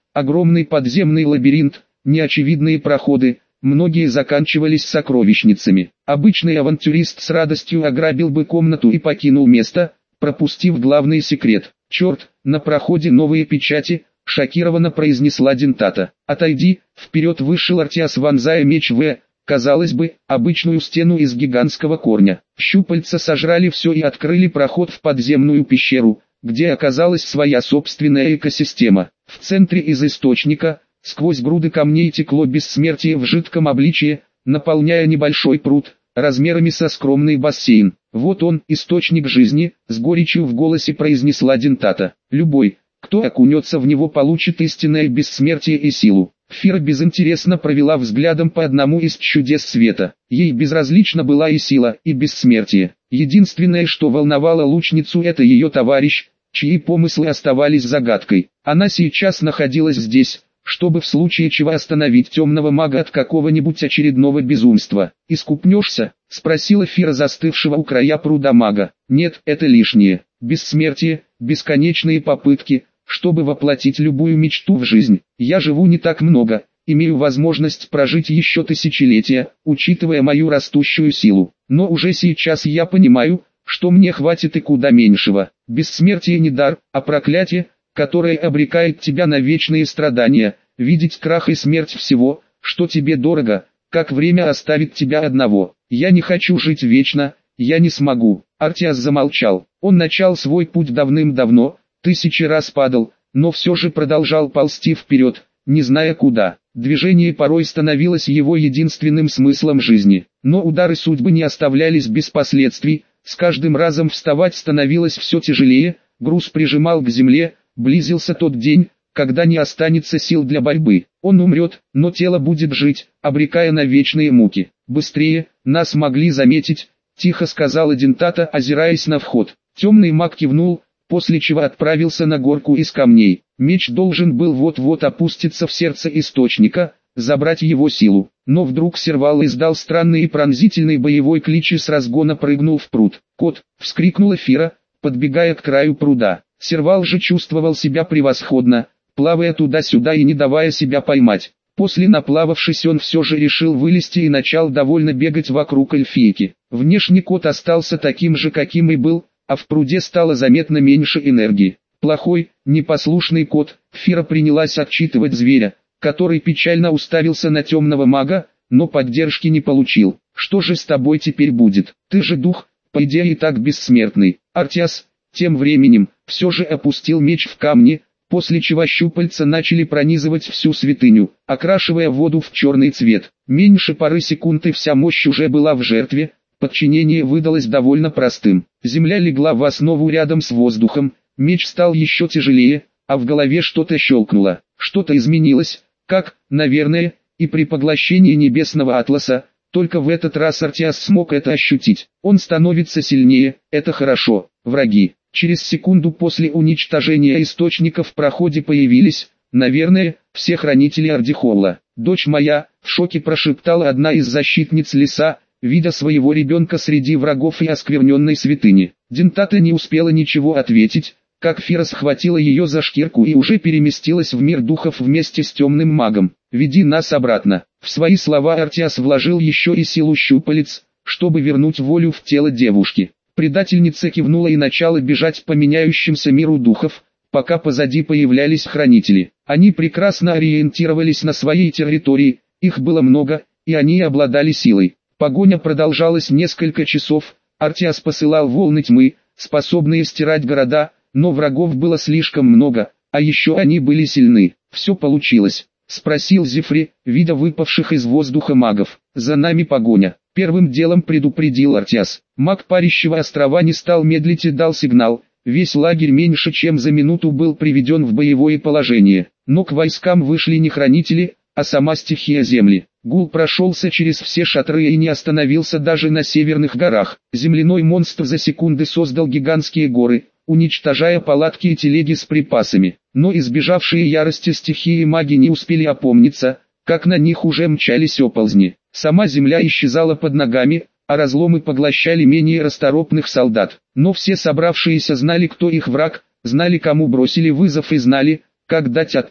Speaker 1: Огромный подземный лабиринт, неочевидные проходы, многие заканчивались сокровищницами. Обычный авантюрист с радостью ограбил бы комнату и покинул место, пропустив главный секрет. «Черт, на проходе новые печати», — шокированно произнесла Дентата. «Отойди», — вперед вышел Артиас, вонзая меч в, казалось бы, обычную стену из гигантского корня. Щупальца сожрали все и открыли проход в подземную пещеру, где оказалась своя собственная экосистема. В центре из источника, сквозь груды камней текло бессмертие в жидком обличье, наполняя небольшой пруд, размерами со скромный бассейн. «Вот он, источник жизни», — с горечью в голосе произнесла Дентата. «Любой, кто окунется в него, получит истинное бессмертие и силу». Фира безинтересно провела взглядом по одному из чудес света. Ей безразлична была и сила, и бессмертие. Единственное, что волновало лучницу, это ее товарищ, чьи помыслы оставались загадкой. Она сейчас находилась здесь, чтобы в случае чего остановить темного мага от какого-нибудь очередного безумства. «Искупнешься?» — спросила Фира застывшего у края пруда мага. «Нет, это лишнее. Бессмертие, бесконечные попытки, чтобы воплотить любую мечту в жизнь. Я живу не так много, имею возможность прожить еще тысячелетия, учитывая мою растущую силу. Но уже сейчас я понимаю, что мне хватит и куда меньшего. Бессмертие не дар, а проклятие, которое обрекает тебя на вечные страдания, видеть крах и смерть всего, что тебе дорого, как время оставит тебя одного. Я не хочу жить вечно, я не смогу». Артиас замолчал. Он начал свой путь давным-давно, тысячи раз падал, но все же продолжал ползти вперед, не зная куда. Движение порой становилось его единственным смыслом жизни. Но удары судьбы не оставлялись без последствий, с каждым разом вставать становилось все тяжелее, груз прижимал к земле, близился тот день, когда не останется сил для борьбы. Он умрет, но тело будет жить, обрекая на вечные муки. «Быстрее, нас могли заметить», — тихо сказала Дентата, озираясь на вход. Темный маг кивнул, после чего отправился на горку из камней. Меч должен был вот-вот опуститься в сердце источника, забрать его силу. Но вдруг Сервал издал странный и пронзительный боевой клич и с разгона прыгнул в пруд. «Кот!» — вскрикнула Фира, подбегая к краю пруда. Сервал же чувствовал себя превосходно, плавая туда-сюда и не давая себя поймать. После наплававшись, он все же решил вылезти и начал довольно бегать вокруг эльфийки. Внешне кот остался таким же, каким и был, а в пруде стало заметно меньше энергии. «Плохой, непослушный кот», — Фира принялась отчитывать зверя, который печально уставился на темного мага, но поддержки не получил. «Что же с тобой теперь будет? Ты же дух, по идее и так бессмертный». Артиас, тем временем, все же опустил меч в камни, после чего щупальца начали пронизывать всю святыню, окрашивая воду в черный цвет. Меньше пары секунд и вся мощь уже была в жертве. Подчинение выдалось довольно простым. Земля легла в основу рядом с воздухом, меч стал еще тяжелее, а в голове что-то щелкнуло. Что-то изменилось, как, наверное, и при поглощении небесного атласа, только в этот раз Артиас смог это ощутить. Он становится сильнее, это хорошо. Враги. Через секунду после уничтожения источника в проходе появились, наверное, все хранители Ардихолла. «Дочь моя», — в шоке прошептала одна из защитниц леса, видя своего ребенка среди врагов и оскверненной святыни. Дентата не успела ничего ответить, как Фира схватила ее за шкирку и уже переместилась в мир духов вместе с темным магом. «Веди нас обратно». В свои слова Артиас вложил еще и силу щупалец, чтобы вернуть волю в тело девушки. Предательница кивнула и начала бежать по меняющимся миру духов, пока позади появлялись хранители. Они прекрасно ориентировались на своей территории, их было много, и они обладали силой. Погоня продолжалась несколько часов, Артиас посылал волны тьмы, способные стирать города, но врагов было слишком много, а еще они были сильны. «Все получилось?» — спросил Зефри, видя выпавших из воздуха магов. «За нами погоня», — первым делом предупредил Артиас. Маг Парящего острова не стал медлить и дал сигнал. Весь лагерь меньше чем за минуту был приведен в боевое положение. Но к войскам вышли не хранители, а сама стихия земли. Гул прошелся через все шатры и не остановился даже на северных горах. Земляной монстр за секунды создал гигантские горы, уничтожая палатки и телеги с припасами. Но избежавшие ярости стихии маги не успели опомниться, как на них уже мчались оползни. Сама земля исчезала под ногами, а разломы поглощали менее расторопных солдат. Но все собравшиеся знали, кто их враг, знали, кому бросили вызов и знали, как дать отпор.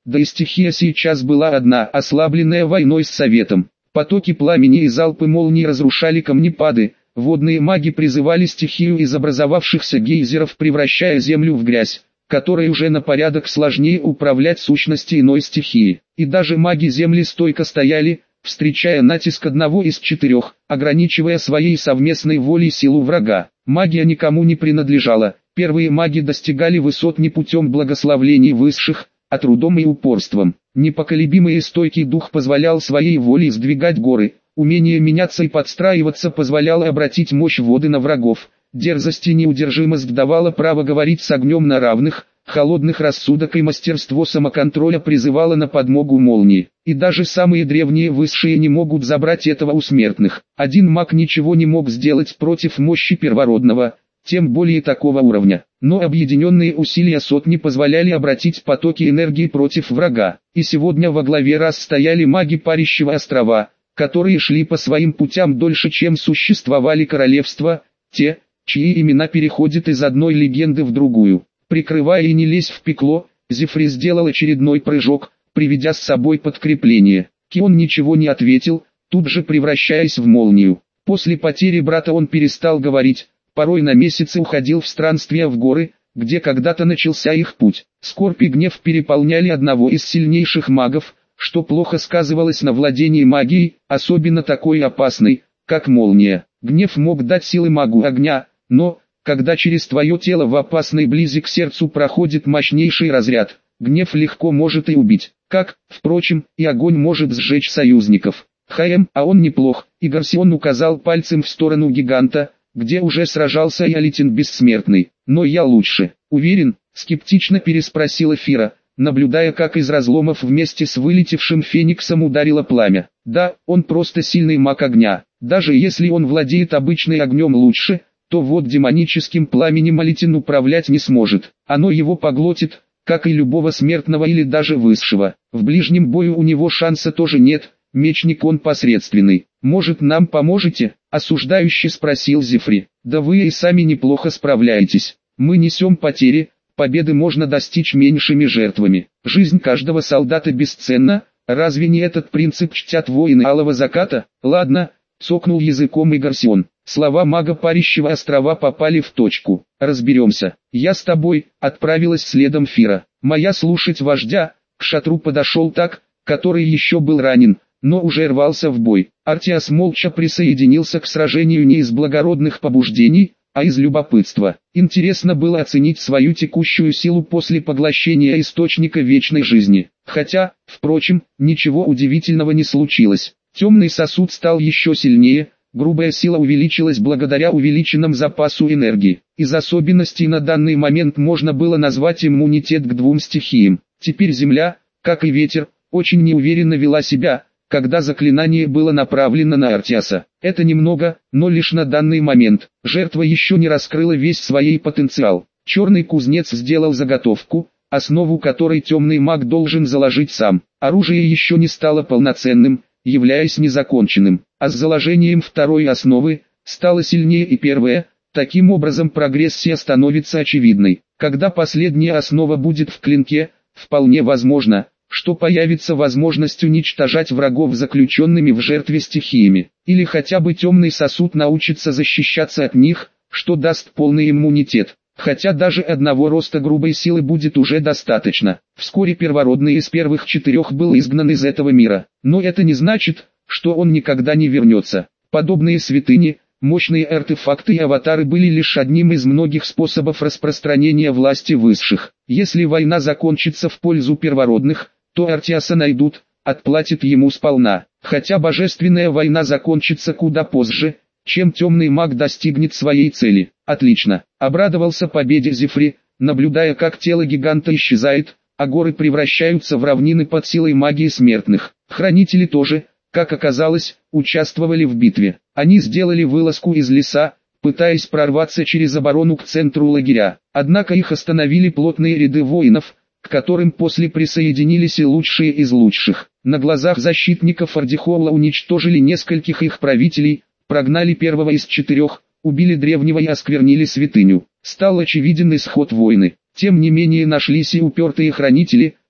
Speaker 1: да и стихия сейчас была одна, ослабленная войной с Советом. Потоки пламени и залпы молний разрушали камнепады, водные маги призывали стихию из образовавшихся гейзеров, превращая землю в грязь, которой уже на порядок сложнее управлять сущности иной стихии. И даже маги земли стойко стояли, встречая натиск одного из четырех, ограничивая своей совместной волей силу врага. Магия никому не принадлежала, первые маги достигали высот не путем благословлений высших, а трудом и упорством. Непоколебимый и стойкий дух позволял своей волей сдвигать горы, умение меняться и подстраиваться позволяло обратить мощь воды на врагов, дерзость и неудержимость давала право говорить с огнем на равных, холодных рассудок и мастерство самоконтроля призывало на подмогу молнии. И даже самые древние высшие не могут забрать этого у смертных. Один маг ничего не мог сделать против мощи первородного, тем более такого уровня. Но объединенные усилия сотни позволяли обратить потоки энергии против врага. И сегодня во главе раз стояли маги Парящего острова, которые шли по своим путям дольше, чем существовали королевства, те, чьи имена переходят из одной легенды в другую. Прикрывая и не лезь в пекло, Зефри сделал очередной прыжок, приведя с собой подкрепление. Кион ничего не ответил, тут же превращаясь в молнию. После потери брата он перестал говорить, порой на месяцы уходил в странствия в горы, где когда-то начался их путь. Скорбь и гнев переполняли одного из сильнейших магов, что плохо сказывалось на владении магией, особенно такой опасной, как молния. Гнев мог дать силы магу огня, но, когда через твое тело в опасной близи к сердцу проходит мощнейший разряд, гнев легко может и убить, как, впрочем, и огонь может сжечь союзников. Хаем, а он неплох, и Гарсион указал пальцем в сторону гиганта, где уже сражался и Алитин Бессмертный. Но я лучше, уверен, скептично переспросила Фира, наблюдая, как из разломов вместе с вылетевшим фениксом ударило пламя. Да, он просто сильный маг огня, даже если он владеет обычным огнем лучше, то вот демоническим пламенем Алитин управлять не сможет, оно его поглотит, как и любого смертного или даже высшего. В ближнем бою у него шанса тоже нет, мечник он посредственный. Может, нам поможете? Осуждающе спросил Зефри. Да вы и сами неплохо справляетесь. Мы несем потери, победы можно достичь меньшими жертвами. Жизнь каждого солдата бесценна, разве не этот принцип чтят воины Алого Заката? Ладно, цокнул языком Гарсион. Слова мага Парящего острова попали в точку. Разберемся. Я с тобой, отправилась следом Фира. Моя слушать вождя, к шатру подошел так, который еще был ранен, но уже рвался в бой. Артиас молча присоединился к сражению не из благородных побуждений, а из любопытства. Интересно было оценить свою текущую силу после поглощения источника вечной жизни. Хотя, впрочем, ничего удивительного не случилось. Темный сосуд стал еще сильнее, грубая сила увеличилась благодаря увеличенному запасу энергии. Из особенностей на данный момент можно было назвать иммунитет к двум стихиям. Теперь земля, как и ветер, очень неуверенно вела себя, когда заклинание было направлено на Артиаса. Это немного, но лишь на данный момент. Жертва еще не раскрыла весь свой потенциал. Черный кузнец сделал заготовку, основу которой темный маг должен заложить сам. Оружие еще не стало полноценным, являясь незаконченным, а с заложением второй основы, стало сильнее и первое, таким образом прогрессия становится очевидной. Когда последняя основа будет в клинке, вполне возможно, что появится возможность уничтожать врагов заключенными в жертве стихиями, или хотя бы темный сосуд научится защищаться от них, что даст полный иммунитет. Хотя даже одного роста грубой силы будет уже достаточно. Вскоре первородный из первых четырех был изгнан из этого мира. Но это не значит, что он никогда не вернется. Подобные святыни, мощные артефакты и аватары были лишь одним из многих способов распространения власти высших. Если война закончится в пользу первородных, то Артиаса найдут, отплатят ему сполна. Хотя божественная война закончится куда позже, чем темный маг достигнет своей цели. Отлично. Обрадовался победе Зефри, наблюдая, как тело гиганта исчезает, а горы превращаются в равнины под силой магии смертных. Хранители тоже, как оказалось, участвовали в битве. Они сделали вылазку из леса, пытаясь прорваться через оборону к центру лагеря. Однако их остановили плотные ряды воинов, к которым после присоединились и лучшие из лучших. На глазах защитников Ардихола уничтожили нескольких их правителей, прогнали первого из четырех, убили древнего и осквернили святыню. Стал очевиден исход войны. Тем не менее нашлись и упертые хранители,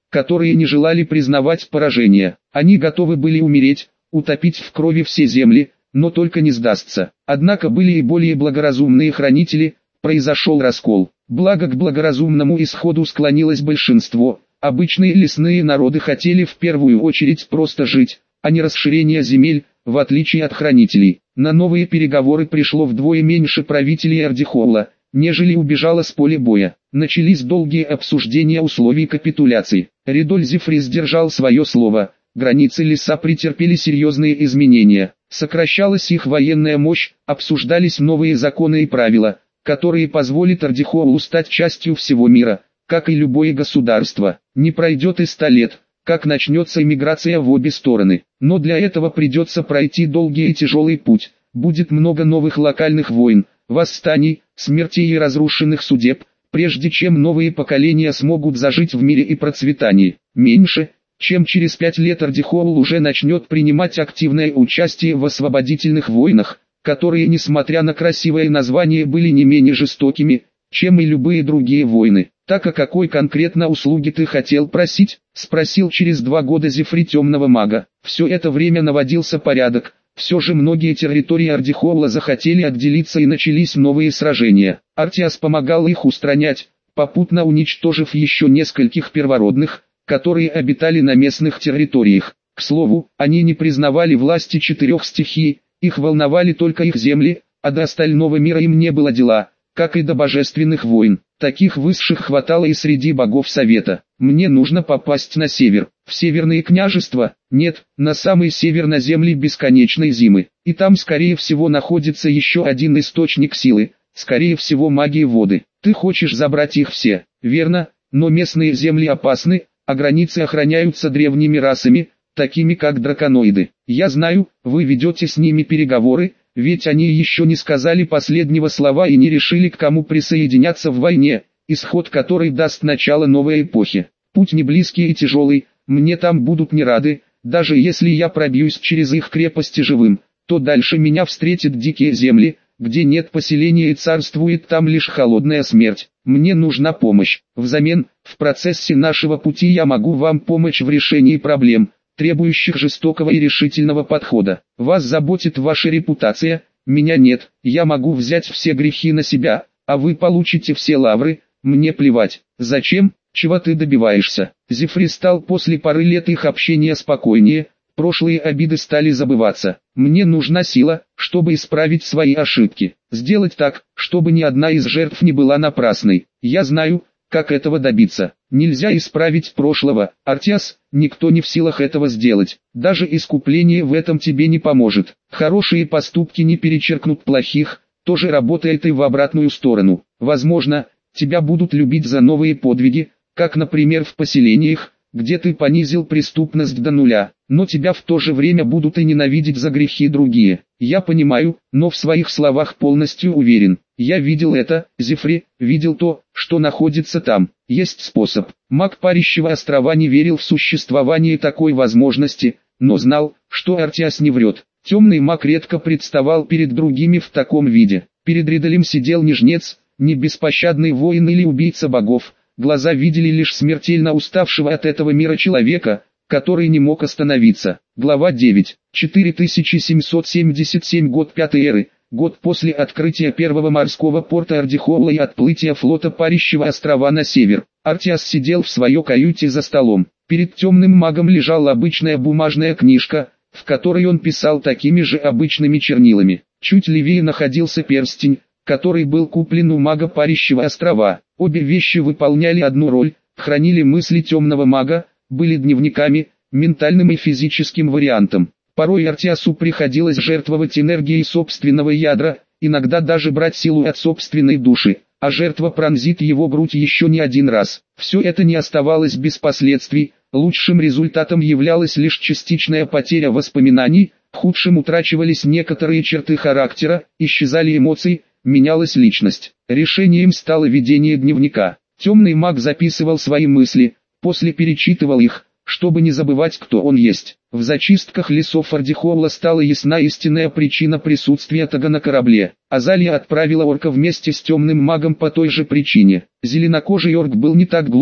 Speaker 1: которые не желали признавать поражение. Они готовы были умереть, утопить в крови все земли, но только не сдастся. Однако были и более благоразумные хранители, произошел раскол. Благо к благоразумному исходу склонилось большинство. Обычные лесные народы хотели в первую очередь просто жить, а не расширение земель, в отличие от хранителей. На новые переговоры пришло вдвое меньше правителей Ардихолла, нежели убежало с поля боя. Начались долгие обсуждения условий капитуляции. Ридоль Зефри сдержал свое слово. Границы леса претерпели серьезные изменения. Сокращалась их военная мощь, обсуждались новые законы и правила, которые позволят Ардихоллу стать частью всего мира, как и любое государство. Не пройдет и ста лет, как начнется эмиграция в обе стороны. Но для этого придется пройти долгий и тяжелый путь. Будет много новых локальных войн, восстаний, смертей и разрушенных судеб, прежде чем новые поколения смогут зажить в мире и процветании. Меньше, чем через пять лет Ардихолл уже начнет принимать активное участие в освободительных войнах, которые, несмотря на красивое название, были не менее жестокими, чем и любые другие войны. «Так о какой конкретно услуге ты хотел просить?» — спросил через два года Зефри темного мага. Все это время наводился порядок, все же многие территории Ардихолла захотели отделиться и начались новые сражения. Артиас помогал их устранять, попутно уничтожив еще нескольких первородных, которые обитали на местных территориях. К слову, они не признавали власти четырех стихий, их волновали только их земли, а до остального мира им не было дела, как и до божественных войн. Таких высших хватало и среди богов Совета. Мне нужно попасть на север, в северные княжества, нет, на самый север, на земли бесконечной зимы. И там скорее всего находится еще один источник силы, скорее всего магии воды. Ты хочешь забрать их все, верно, но местные земли опасны, а границы охраняются древними расами, такими как драконоиды. Я знаю, вы ведете с ними переговоры, ведь они еще не сказали последнего слова и не решили, к кому присоединяться в войне, исход которой даст начало новой эпохе. Путь не близкий и тяжелый, мне там будут не рады, даже если я пробьюсь через их крепости живым, то дальше меня встретят дикие земли, где нет поселения и царствует там лишь холодная смерть. Мне нужна помощь. Взамен, в процессе нашего пути я могу вам помочь в решении проблем, требующих жестокого и решительного подхода. Вас заботит ваша репутация, меня нет, я могу взять все грехи на себя, а вы получите все лавры, мне плевать. Зачем, чего ты добиваешься? Зефри стал после пары лет их общения спокойнее, прошлые обиды стали забываться. Мне нужна сила, чтобы исправить свои ошибки, сделать так, чтобы ни одна из жертв не была напрасной. Я знаю, как этого добиться. Нельзя исправить прошлого, Артиас, никто не в силах этого сделать. Даже искупление в этом тебе не поможет. Хорошие поступки не перечеркнут плохих, тоже работает и в обратную сторону. Возможно, тебя будут любить за новые подвиги, как, например, в поселениях, где ты понизил преступность до нуля, но тебя в то же время будут и ненавидеть за грехи другие. Я понимаю, но в своих словах полностью уверен. Я видел это, Зефри, видел то, что находится там. Есть способ. Маг Парящего острова не верил в существование такой возможности, но знал, что Артиас не врет. Темный маг редко представал перед другими в таком виде. Перед Ридолем сидел не жнец, не беспощадный воин или убийца богов. Глаза видели лишь смертельно уставшего от этого мира человека, который не мог остановиться. Глава девять. четыре тысячи семьсот семьдесят семь год пятой эры. Год после открытия первого морского порта Ардихолла и отплытия флота Парящего острова на север. Артиас сидел в своей каюте за столом. Перед темным магом лежала обычная бумажная книжка, в которой он писал такими же обычными чернилами. Чуть левее находился перстень, который был куплен у мага Парящего острова. Обе вещи выполняли одну роль, хранили мысли темного мага, были дневниками, ментальным и физическим вариантом. Порой Артиасу приходилось жертвовать энергией собственного ядра, иногда даже брать силу от собственной души, а жертва пронзит его грудь еще не один раз. Все это не оставалось без последствий, лучшим результатом являлась лишь частичная потеря воспоминаний, худшим утрачивались некоторые черты характера, исчезали эмоции, менялась личность. Решением стало ведение дневника. Темный маг записывал свои мысли, после перечитывал их, чтобы не забывать, кто он есть. В зачистках лесов Ардихолла стала ясна истинная причина присутствия Тага на корабле. Азалия отправила орка вместе с темным магом по той же причине. Зеленокожий орк был не так глуп,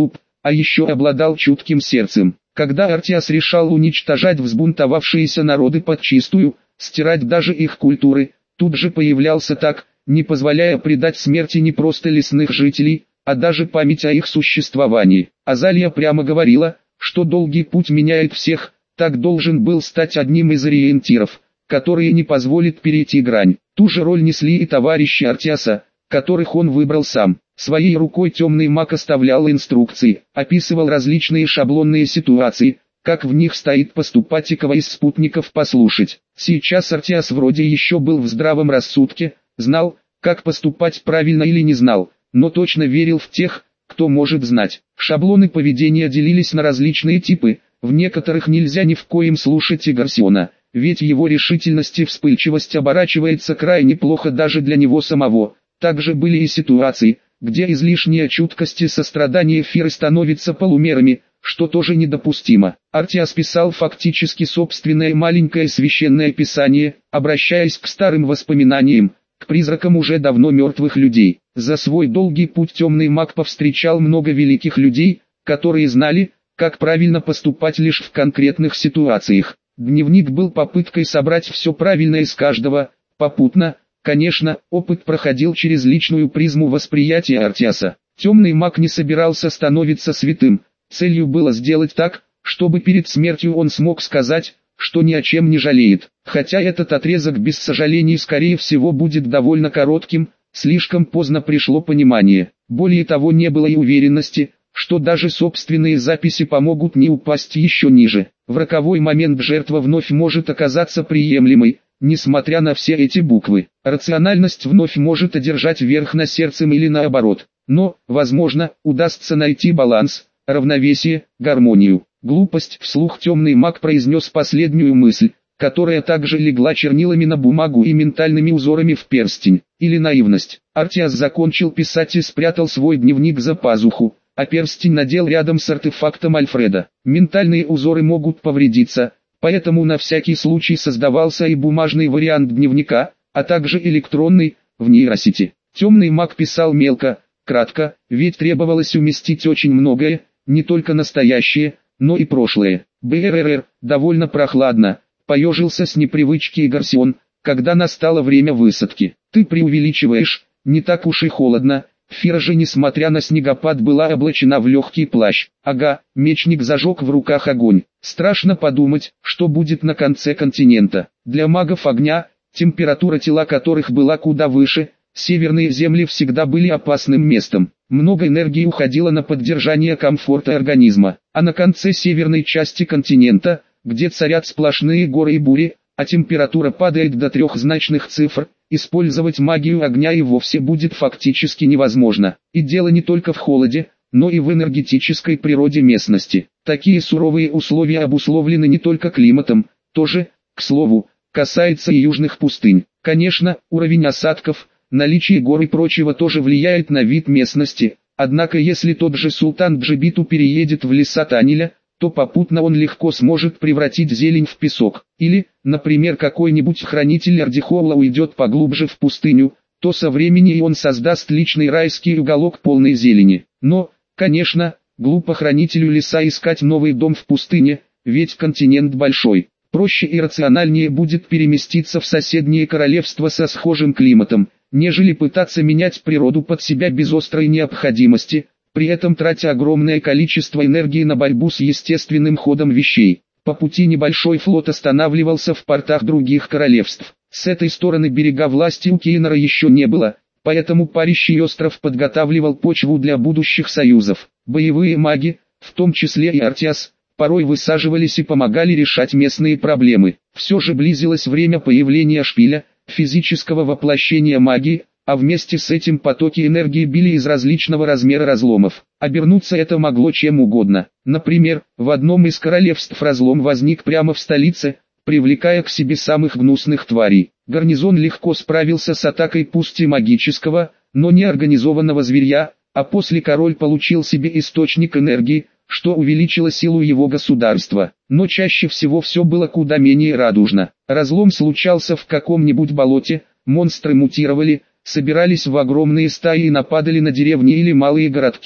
Speaker 1: а еще обладал чутким сердцем. Когда Артиас решал уничтожать взбунтовавшиеся народы подчистую, стирать даже их культуры, тут же появлялся так, не позволяя предать смерти не просто лесных жителей, а даже память о их существовании. Азалия прямо говорила, что долгий путь меняет всех, так должен был стать одним из ориентиров, которые не позволит перейти грань. Ту же роль несли и товарищи Артиаса, которых он выбрал сам. Своей рукой темный маг оставлял инструкции, описывал различные шаблонные ситуации, как в них стоит поступать и кого из спутников послушать. Сейчас Артиас вроде еще был в здравом рассудке, знал, как поступать правильно или не знал, но точно верил в тех, кто может знать. Шаблоны поведения делились на различные типы, в некоторых нельзя ни в коем слушать Игарсиона, ведь его решительность и вспыльчивость оборачивается крайне плохо даже для него самого. Также были и ситуации, где излишняя чуткость и сострадание Фиры становятся полумерами, что тоже недопустимо. Артиас писал фактически собственное маленькое священное писание, обращаясь к старым воспоминаниям, к призракам уже давно мертвых людей. За свой долгий путь темный маг повстречал много великих людей, которые знали, как правильно поступать лишь в конкретных ситуациях. Дневник был попыткой собрать все правильное из каждого, попутно. Конечно, опыт проходил через личную призму восприятия Артиаса. Темный маг не собирался становиться святым, целью было сделать так, чтобы перед смертью он смог сказать, что ни о чем не жалеет. Хотя этот отрезок без сожалений скорее всего будет довольно коротким, слишком поздно пришло понимание. Более того, не было и уверенности, что даже собственные записи помогут не упасть еще ниже. В роковой момент жертва вновь может оказаться приемлемой, несмотря на все эти буквы. Рациональность вновь может одержать верх над сердцем или наоборот. Но, возможно, удастся найти баланс, равновесие, гармонию. Глупость, вслух темный маг произнес последнюю мысль, которая также легла чернилами на бумагу и ментальными узорами в перстень. Или наивность. Артиас закончил писать и спрятал свой дневник за пазуху, а перстень надел рядом с артефактом Альфреда. Ментальные узоры могут повредиться, поэтому на всякий случай создавался и бумажный вариант дневника, а также электронный, в нейросети. Темный маг писал мелко, кратко, ведь требовалось уместить очень многое, не только настоящее, но и прошлое. БРР, довольно прохладно, поежился с непривычки Игарсион, когда настало время высадки. Ты преувеличиваешь, не так уж и холодно. Фира же, несмотря на снегопад, была облачена в легкий плащ. Ага, мечник зажег в руках огонь. Страшно подумать, что будет на конце континента. Для магов огня, температура тела которых была куда выше, северные земли всегда были опасным местом. Много энергии уходило на поддержание комфорта организма. А на конце северной части континента, где царят сплошные горы и бури, а температура падает до трехзначных цифр, использовать магию огня и вовсе будет фактически невозможно. И дело не только в холоде, но и в энергетической природе местности. Такие суровые условия обусловлены не только климатом, тоже, к слову, касается и южных пустынь. Конечно, уровень осадков, наличие гор и прочего тоже влияет на вид местности, однако если тот же султан Джибиту переедет в леса Таниля, то попутно он легко сможет превратить зелень в песок. Или, например, какой-нибудь хранитель Ардихола уйдет поглубже в пустыню, то со временем он создаст личный райский уголок полной зелени. Но, конечно, глупо хранителю леса искать новый дом в пустыне, ведь континент большой. Проще и рациональнее будет переместиться в соседнее королевство со схожим климатом, нежели пытаться менять природу под себя без острой необходимости, при этом тратя огромное количество энергии на борьбу с естественным ходом вещей. По пути небольшой флот останавливался в портах других королевств. С этой стороны берега власти у Кейнора еще не было, поэтому парящий остров подготавливал почву для будущих союзов. Боевые маги, в том числе и Артиас, порой высаживались и помогали решать местные проблемы. Все же близилось время появления шпиля, физического воплощения магии, а вместе с этим потоки энергии били из различного размера разломов. Обернуться это могло чем угодно. Например, в одном из королевств разлом возник прямо в столице, привлекая к себе самых гнусных тварей. Гарнизон легко справился с атакой пусть и магического, но не организованного зверя, а после король получил себе источник энергии, что увеличило силу его государства. Но чаще всего все было куда менее радужно. Разлом случался в каком-нибудь болоте, монстры мутировали, собирались в огромные стаи и нападали на деревни или малые городки.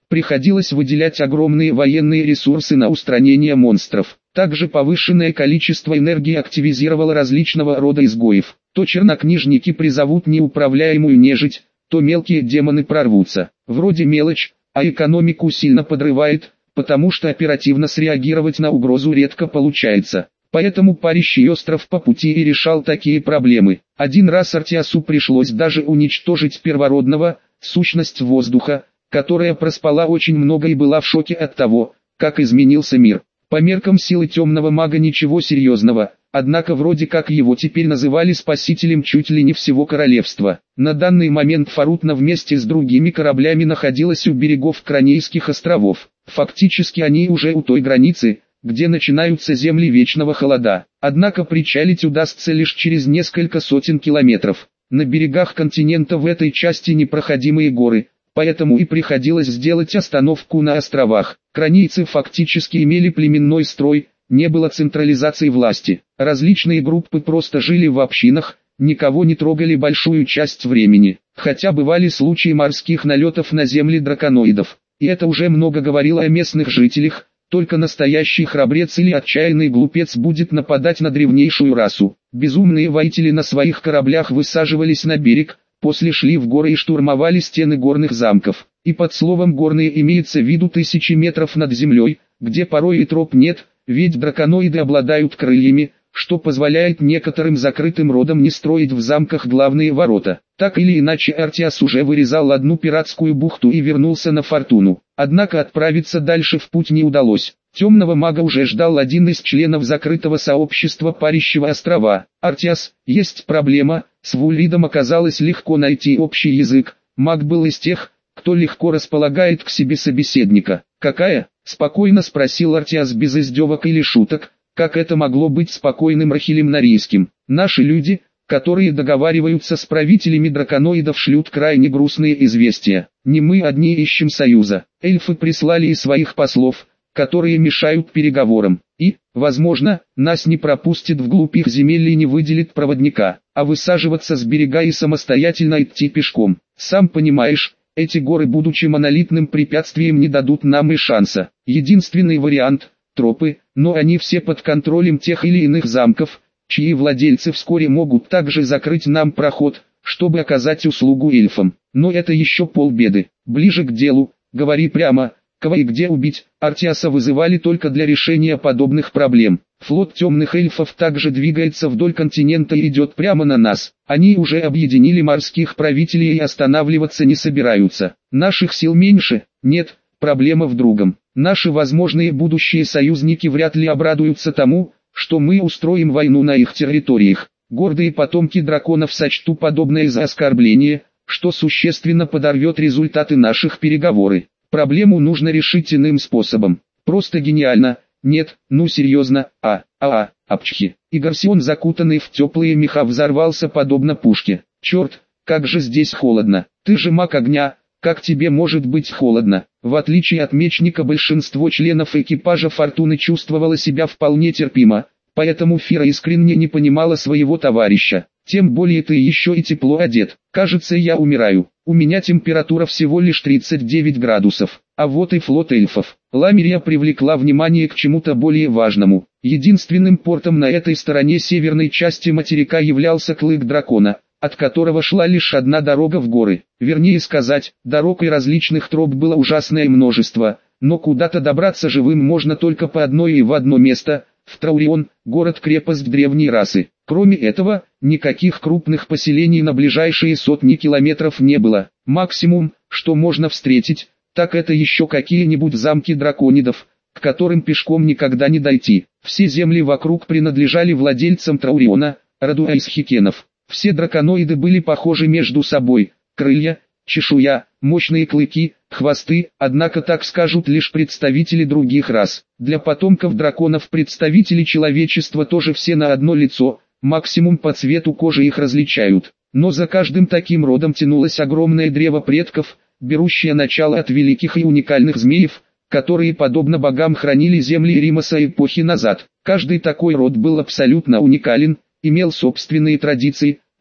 Speaker 1: приходилось выделять огромные военные ресурсы на устранение монстров. Также повышенное количество энергии активизировало различного рода изгоев. То чернокнижники призовут неуправляемую нежить, то мелкие демоны прорвутся. Вроде мелочь, а экономику сильно подрывает, потому что оперативно среагировать на угрозу редко получается. Поэтому Парящий остров по пути и решал такие проблемы. Один раз Артиасу пришлось даже уничтожить первородного, сущность воздуха, которая проспала очень много и была в шоке от того, как изменился мир. По меркам силы темного мага ничего серьезного, однако вроде как его теперь называли спасителем чуть ли не всего королевства. На данный момент Фарутна вместе с другими кораблями находилась у берегов Кранейских островов. Фактически они уже у той границы, где начинаются земли вечного холода. Однако причалить удастся лишь через несколько сотен километров. На берегах континента в этой части непроходимые горы, поэтому и приходилось сделать остановку на островах. Кранийцы фактически имели племенной строй, не было централизации власти. Различные группы просто жили в общинах, никого не трогали большую часть времени. Хотя бывали случаи морских налетов на земли драконоидов. И это уже много говорило о местных жителях. Только настоящий храбрец или отчаянный глупец будет нападать на древнейшую расу. Безумные воители на своих кораблях высаживались на берег, после шли в горы и штурмовали стены горных замков. И под словом «горные» имеется в виду тысячи метров над землей, где порой и троп нет, ведь драконоиды обладают крыльями, что позволяет некоторым закрытым родам не строить в замках главные ворота. Так или иначе Артиас уже вырезал одну пиратскую бухту и вернулся на Фортуну. Однако отправиться дальше в путь не удалось. Темного мага уже ждал один из членов закрытого сообщества Парящего острова. «Артиас, есть проблема». С Вулридом оказалось легко найти общий язык. Маг был из тех, кто легко располагает к себе собеседника. «Какая?» – спокойно спросил Артиас без издевок или шуток. Как это могло быть спокойным Рахилем Нарийским? Наши люди, которые договариваются с правителями драконоидов, шлют крайне грустные известия. Не мы одни ищем союза. Эльфы прислали и своих послов, которые мешают переговорам. И, возможно, нас не пропустят вглубь их земель и не выделит проводника. А высаживаться с берега и самостоятельно идти пешком. Сам понимаешь, эти горы, будучи монолитным препятствием, не дадут нам и шанса. Единственный вариант – тропы, но они все под контролем тех или иных замков, чьи владельцы вскоре могут также закрыть нам проход, чтобы оказать услугу эльфам. Но это еще полбеды. Ближе к делу, говори прямо, кого и где убить. Артиаса вызывали только для решения подобных проблем. Флот темных эльфов также двигается вдоль континента и идет прямо на нас. Они уже объединили морских правителей и останавливаться не собираются. Наших сил меньше? Нет, проблема в другом. Наши возможные будущие союзники вряд ли обрадуются тому, что мы устроим войну на их территориях. Гордые потомки драконов сочтут подобное за оскорбление, что существенно подорвет результаты наших переговоров. Проблему нужно решить иным способом. Просто гениально. Нет, ну серьезно, а, а, а, апчхи. И Гарсион, закутанный в теплые меха, взорвался подобно пушке. Черт, как же здесь холодно. Ты же маг огня. Как тебе может быть холодно? В отличие от мечника, большинство членов экипажа Фортуны чувствовало себя вполне терпимо, поэтому Фира искренне не понимала своего товарища. Тем более ты еще и тепло одет. Кажется, я умираю. У меня температура всего лишь тридцать девять градусов. А вот и флот эльфов. Ламирия привлекла внимание к чему-то более важному. Единственным портом на этой стороне северной части материка являлся клык дракона, от которого шла лишь одна дорога в горы. Вернее сказать, дорог и различных троп было ужасное множество, но куда-то добраться живым можно только по одной и в одно место, в Траурион, город-крепость древней расы. Кроме этого, никаких крупных поселений на ближайшие сотни километров не было. Максимум, что можно встретить, так это еще какие-нибудь замки драконидов, к которым пешком никогда не дойти. Все земли вокруг принадлежали владельцам Трауриона, роду Айсхикенов. Все драконоиды были похожи между собой: крылья, чешуя, мощные клыки, хвосты, однако так скажут лишь представители других рас. Для потомков драконов представители человечества тоже все на одно лицо, максимум по цвету кожи их различают. Но за каждым таким родом тянулось огромное древо предков, берущее начало от великих и уникальных змеев, которые подобно богам хранили земли Римаса эпохи назад. Каждый такой род был абсолютно уникален, имел собственные традиции,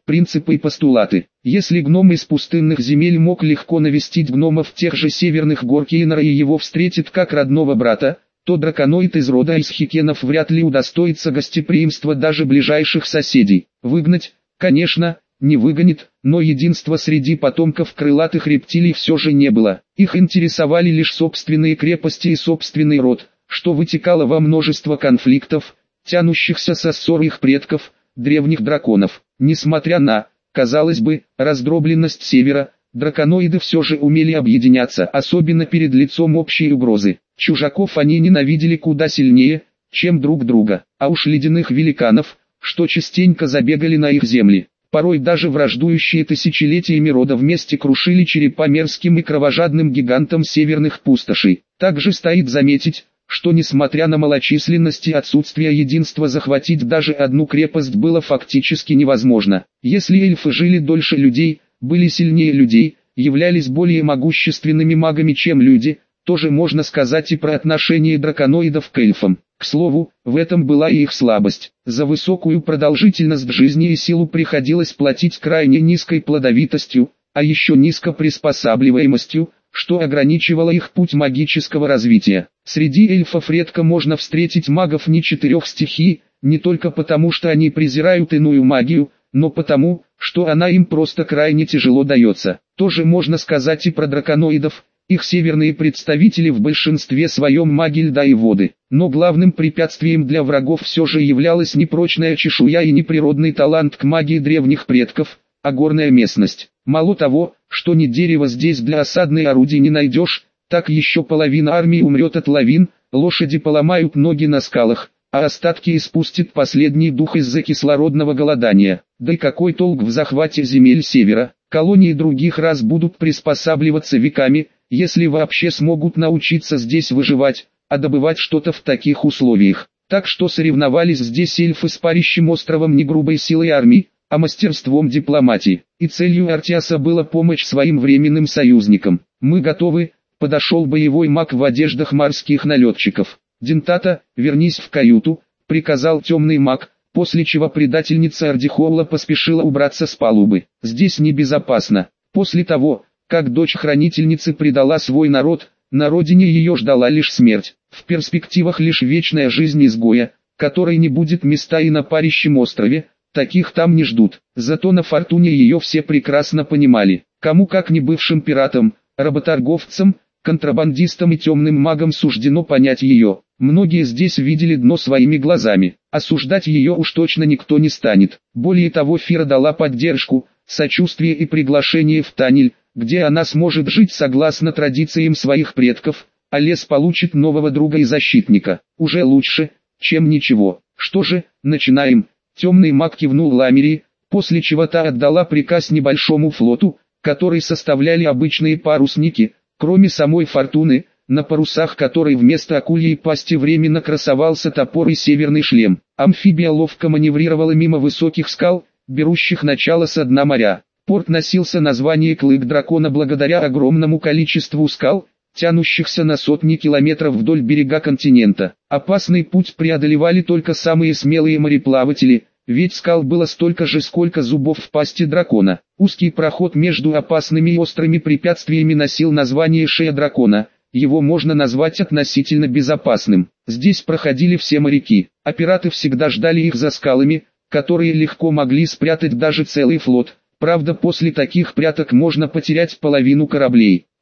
Speaker 1: принципы и постулаты. Если гном из пустынных земель мог легко навестить гномов тех же северных гор Кейнора и его встретит как родного брата, то драконоид из рода Исхикенов вряд ли удостоится гостеприимства даже ближайших соседей. Выгнать, конечно, не выгонит, но единства среди потомков крылатых рептилий все же не было. Их интересовали лишь собственные крепости и собственный род, что вытекало во множество конфликтов, тянущихся со ссор их предков, древних драконов. Несмотря на, казалось бы, раздробленность севера, драконоиды все же умели объединяться, особенно перед лицом общей угрозы. Чужаков они ненавидели куда сильнее, чем друг друга, а уж ледяных великанов, что частенько забегали на их земли. Порой даже враждующие тысячелетиями рода вместе крушили черепа мерзким и кровожадным гигантам северных пустошей. Также стоит заметить, что несмотря на малочисленность и отсутствие единства, захватить даже одну крепость было фактически невозможно. Если эльфы жили дольше людей, были сильнее людей, являлись более могущественными магами, чем люди, тоже можно сказать и про отношение драконоидов к эльфам. К слову, в этом была и их слабость. За высокую продолжительность жизни и силу приходилось платить крайне низкой плодовитостью, а еще низко приспосабливаемостью, что ограничивало их путь магического развития. Среди эльфов редко можно встретить магов не четырех стихий, не только потому, что они презирают иную магию, но потому, что она им просто крайне тяжело дается. Тоже можно сказать и про драконоидов. Их северные представители в большинстве своем маги льда и воды. Но главным препятствием для врагов все же являлась не прочная чешуя и не природный талант к магии древних предков, а горная местность. Мало того, что ни дерева здесь для осадной орудий не найдешь, так еще половина армии умрет от лавин, лошади поломают ноги на скалах, а остатки испустят последний дух из-за кислородного голодания. Да и какой толк в захвате земель севера? Колонии других рас будут приспосабливаться веками, если вообще смогут научиться здесь выживать, а добывать что-то в таких условиях. Так что соревновались здесь эльфы с парящим островом не грубой силой армии, а мастерством дипломатии. И целью Артиаса была помощь своим временным союзникам. «Мы готовы», — подошел боевой маг в одеждах морских налетчиков. «Дентата, вернись в каюту», — приказал темный маг, после чего предательница Ардихолла поспешила убраться с палубы. «Здесь небезопасно». После того, как дочь хранительницы предала свой народ, на родине ее ждала лишь смерть. В перспективах лишь вечная жизнь изгоя, которой не будет места и на парящем острове, таких там не ждут. Зато на Фортуне ее все прекрасно понимали. Кому как не бывшим пиратам, работорговцам, контрабандистам и темным магам суждено понять ее. Многие здесь видели дно своими глазами. Осуждать ее уж точно никто не станет. Более того, Фира дала поддержку, сочувствие и приглашение в Таниль, где она сможет жить согласно традициям своих предков, а лес получит нового друга и защитника. Уже лучше, чем ничего. Что же, начинаем. Темный маг кивнул Ламери, после чего та отдала приказ небольшому флоту, который составляли обычные парусники, кроме самой Фортуны, на парусах которой вместо акульей пасти временно красовался топор и северный шлем. Амфибия ловко маневрировала мимо высоких скал, берущих начало со дна моря. Порт носился название «Клык дракона» благодаря огромному количеству скал, тянущихся на сотни километров вдоль берега континента. Опасный путь преодолевали только самые смелые мореплаватели, ведь скал было столько же, сколько зубов в пасти дракона. Узкий проход между опасными и острыми препятствиями носил название «Шея дракона», его можно назвать относительно безопасным. Здесь проходили все моряки, а пираты всегда ждали их за скалами, которые легко могли спрятать даже целый флот. Правда, после таких пряток можно потерять половину кораблей.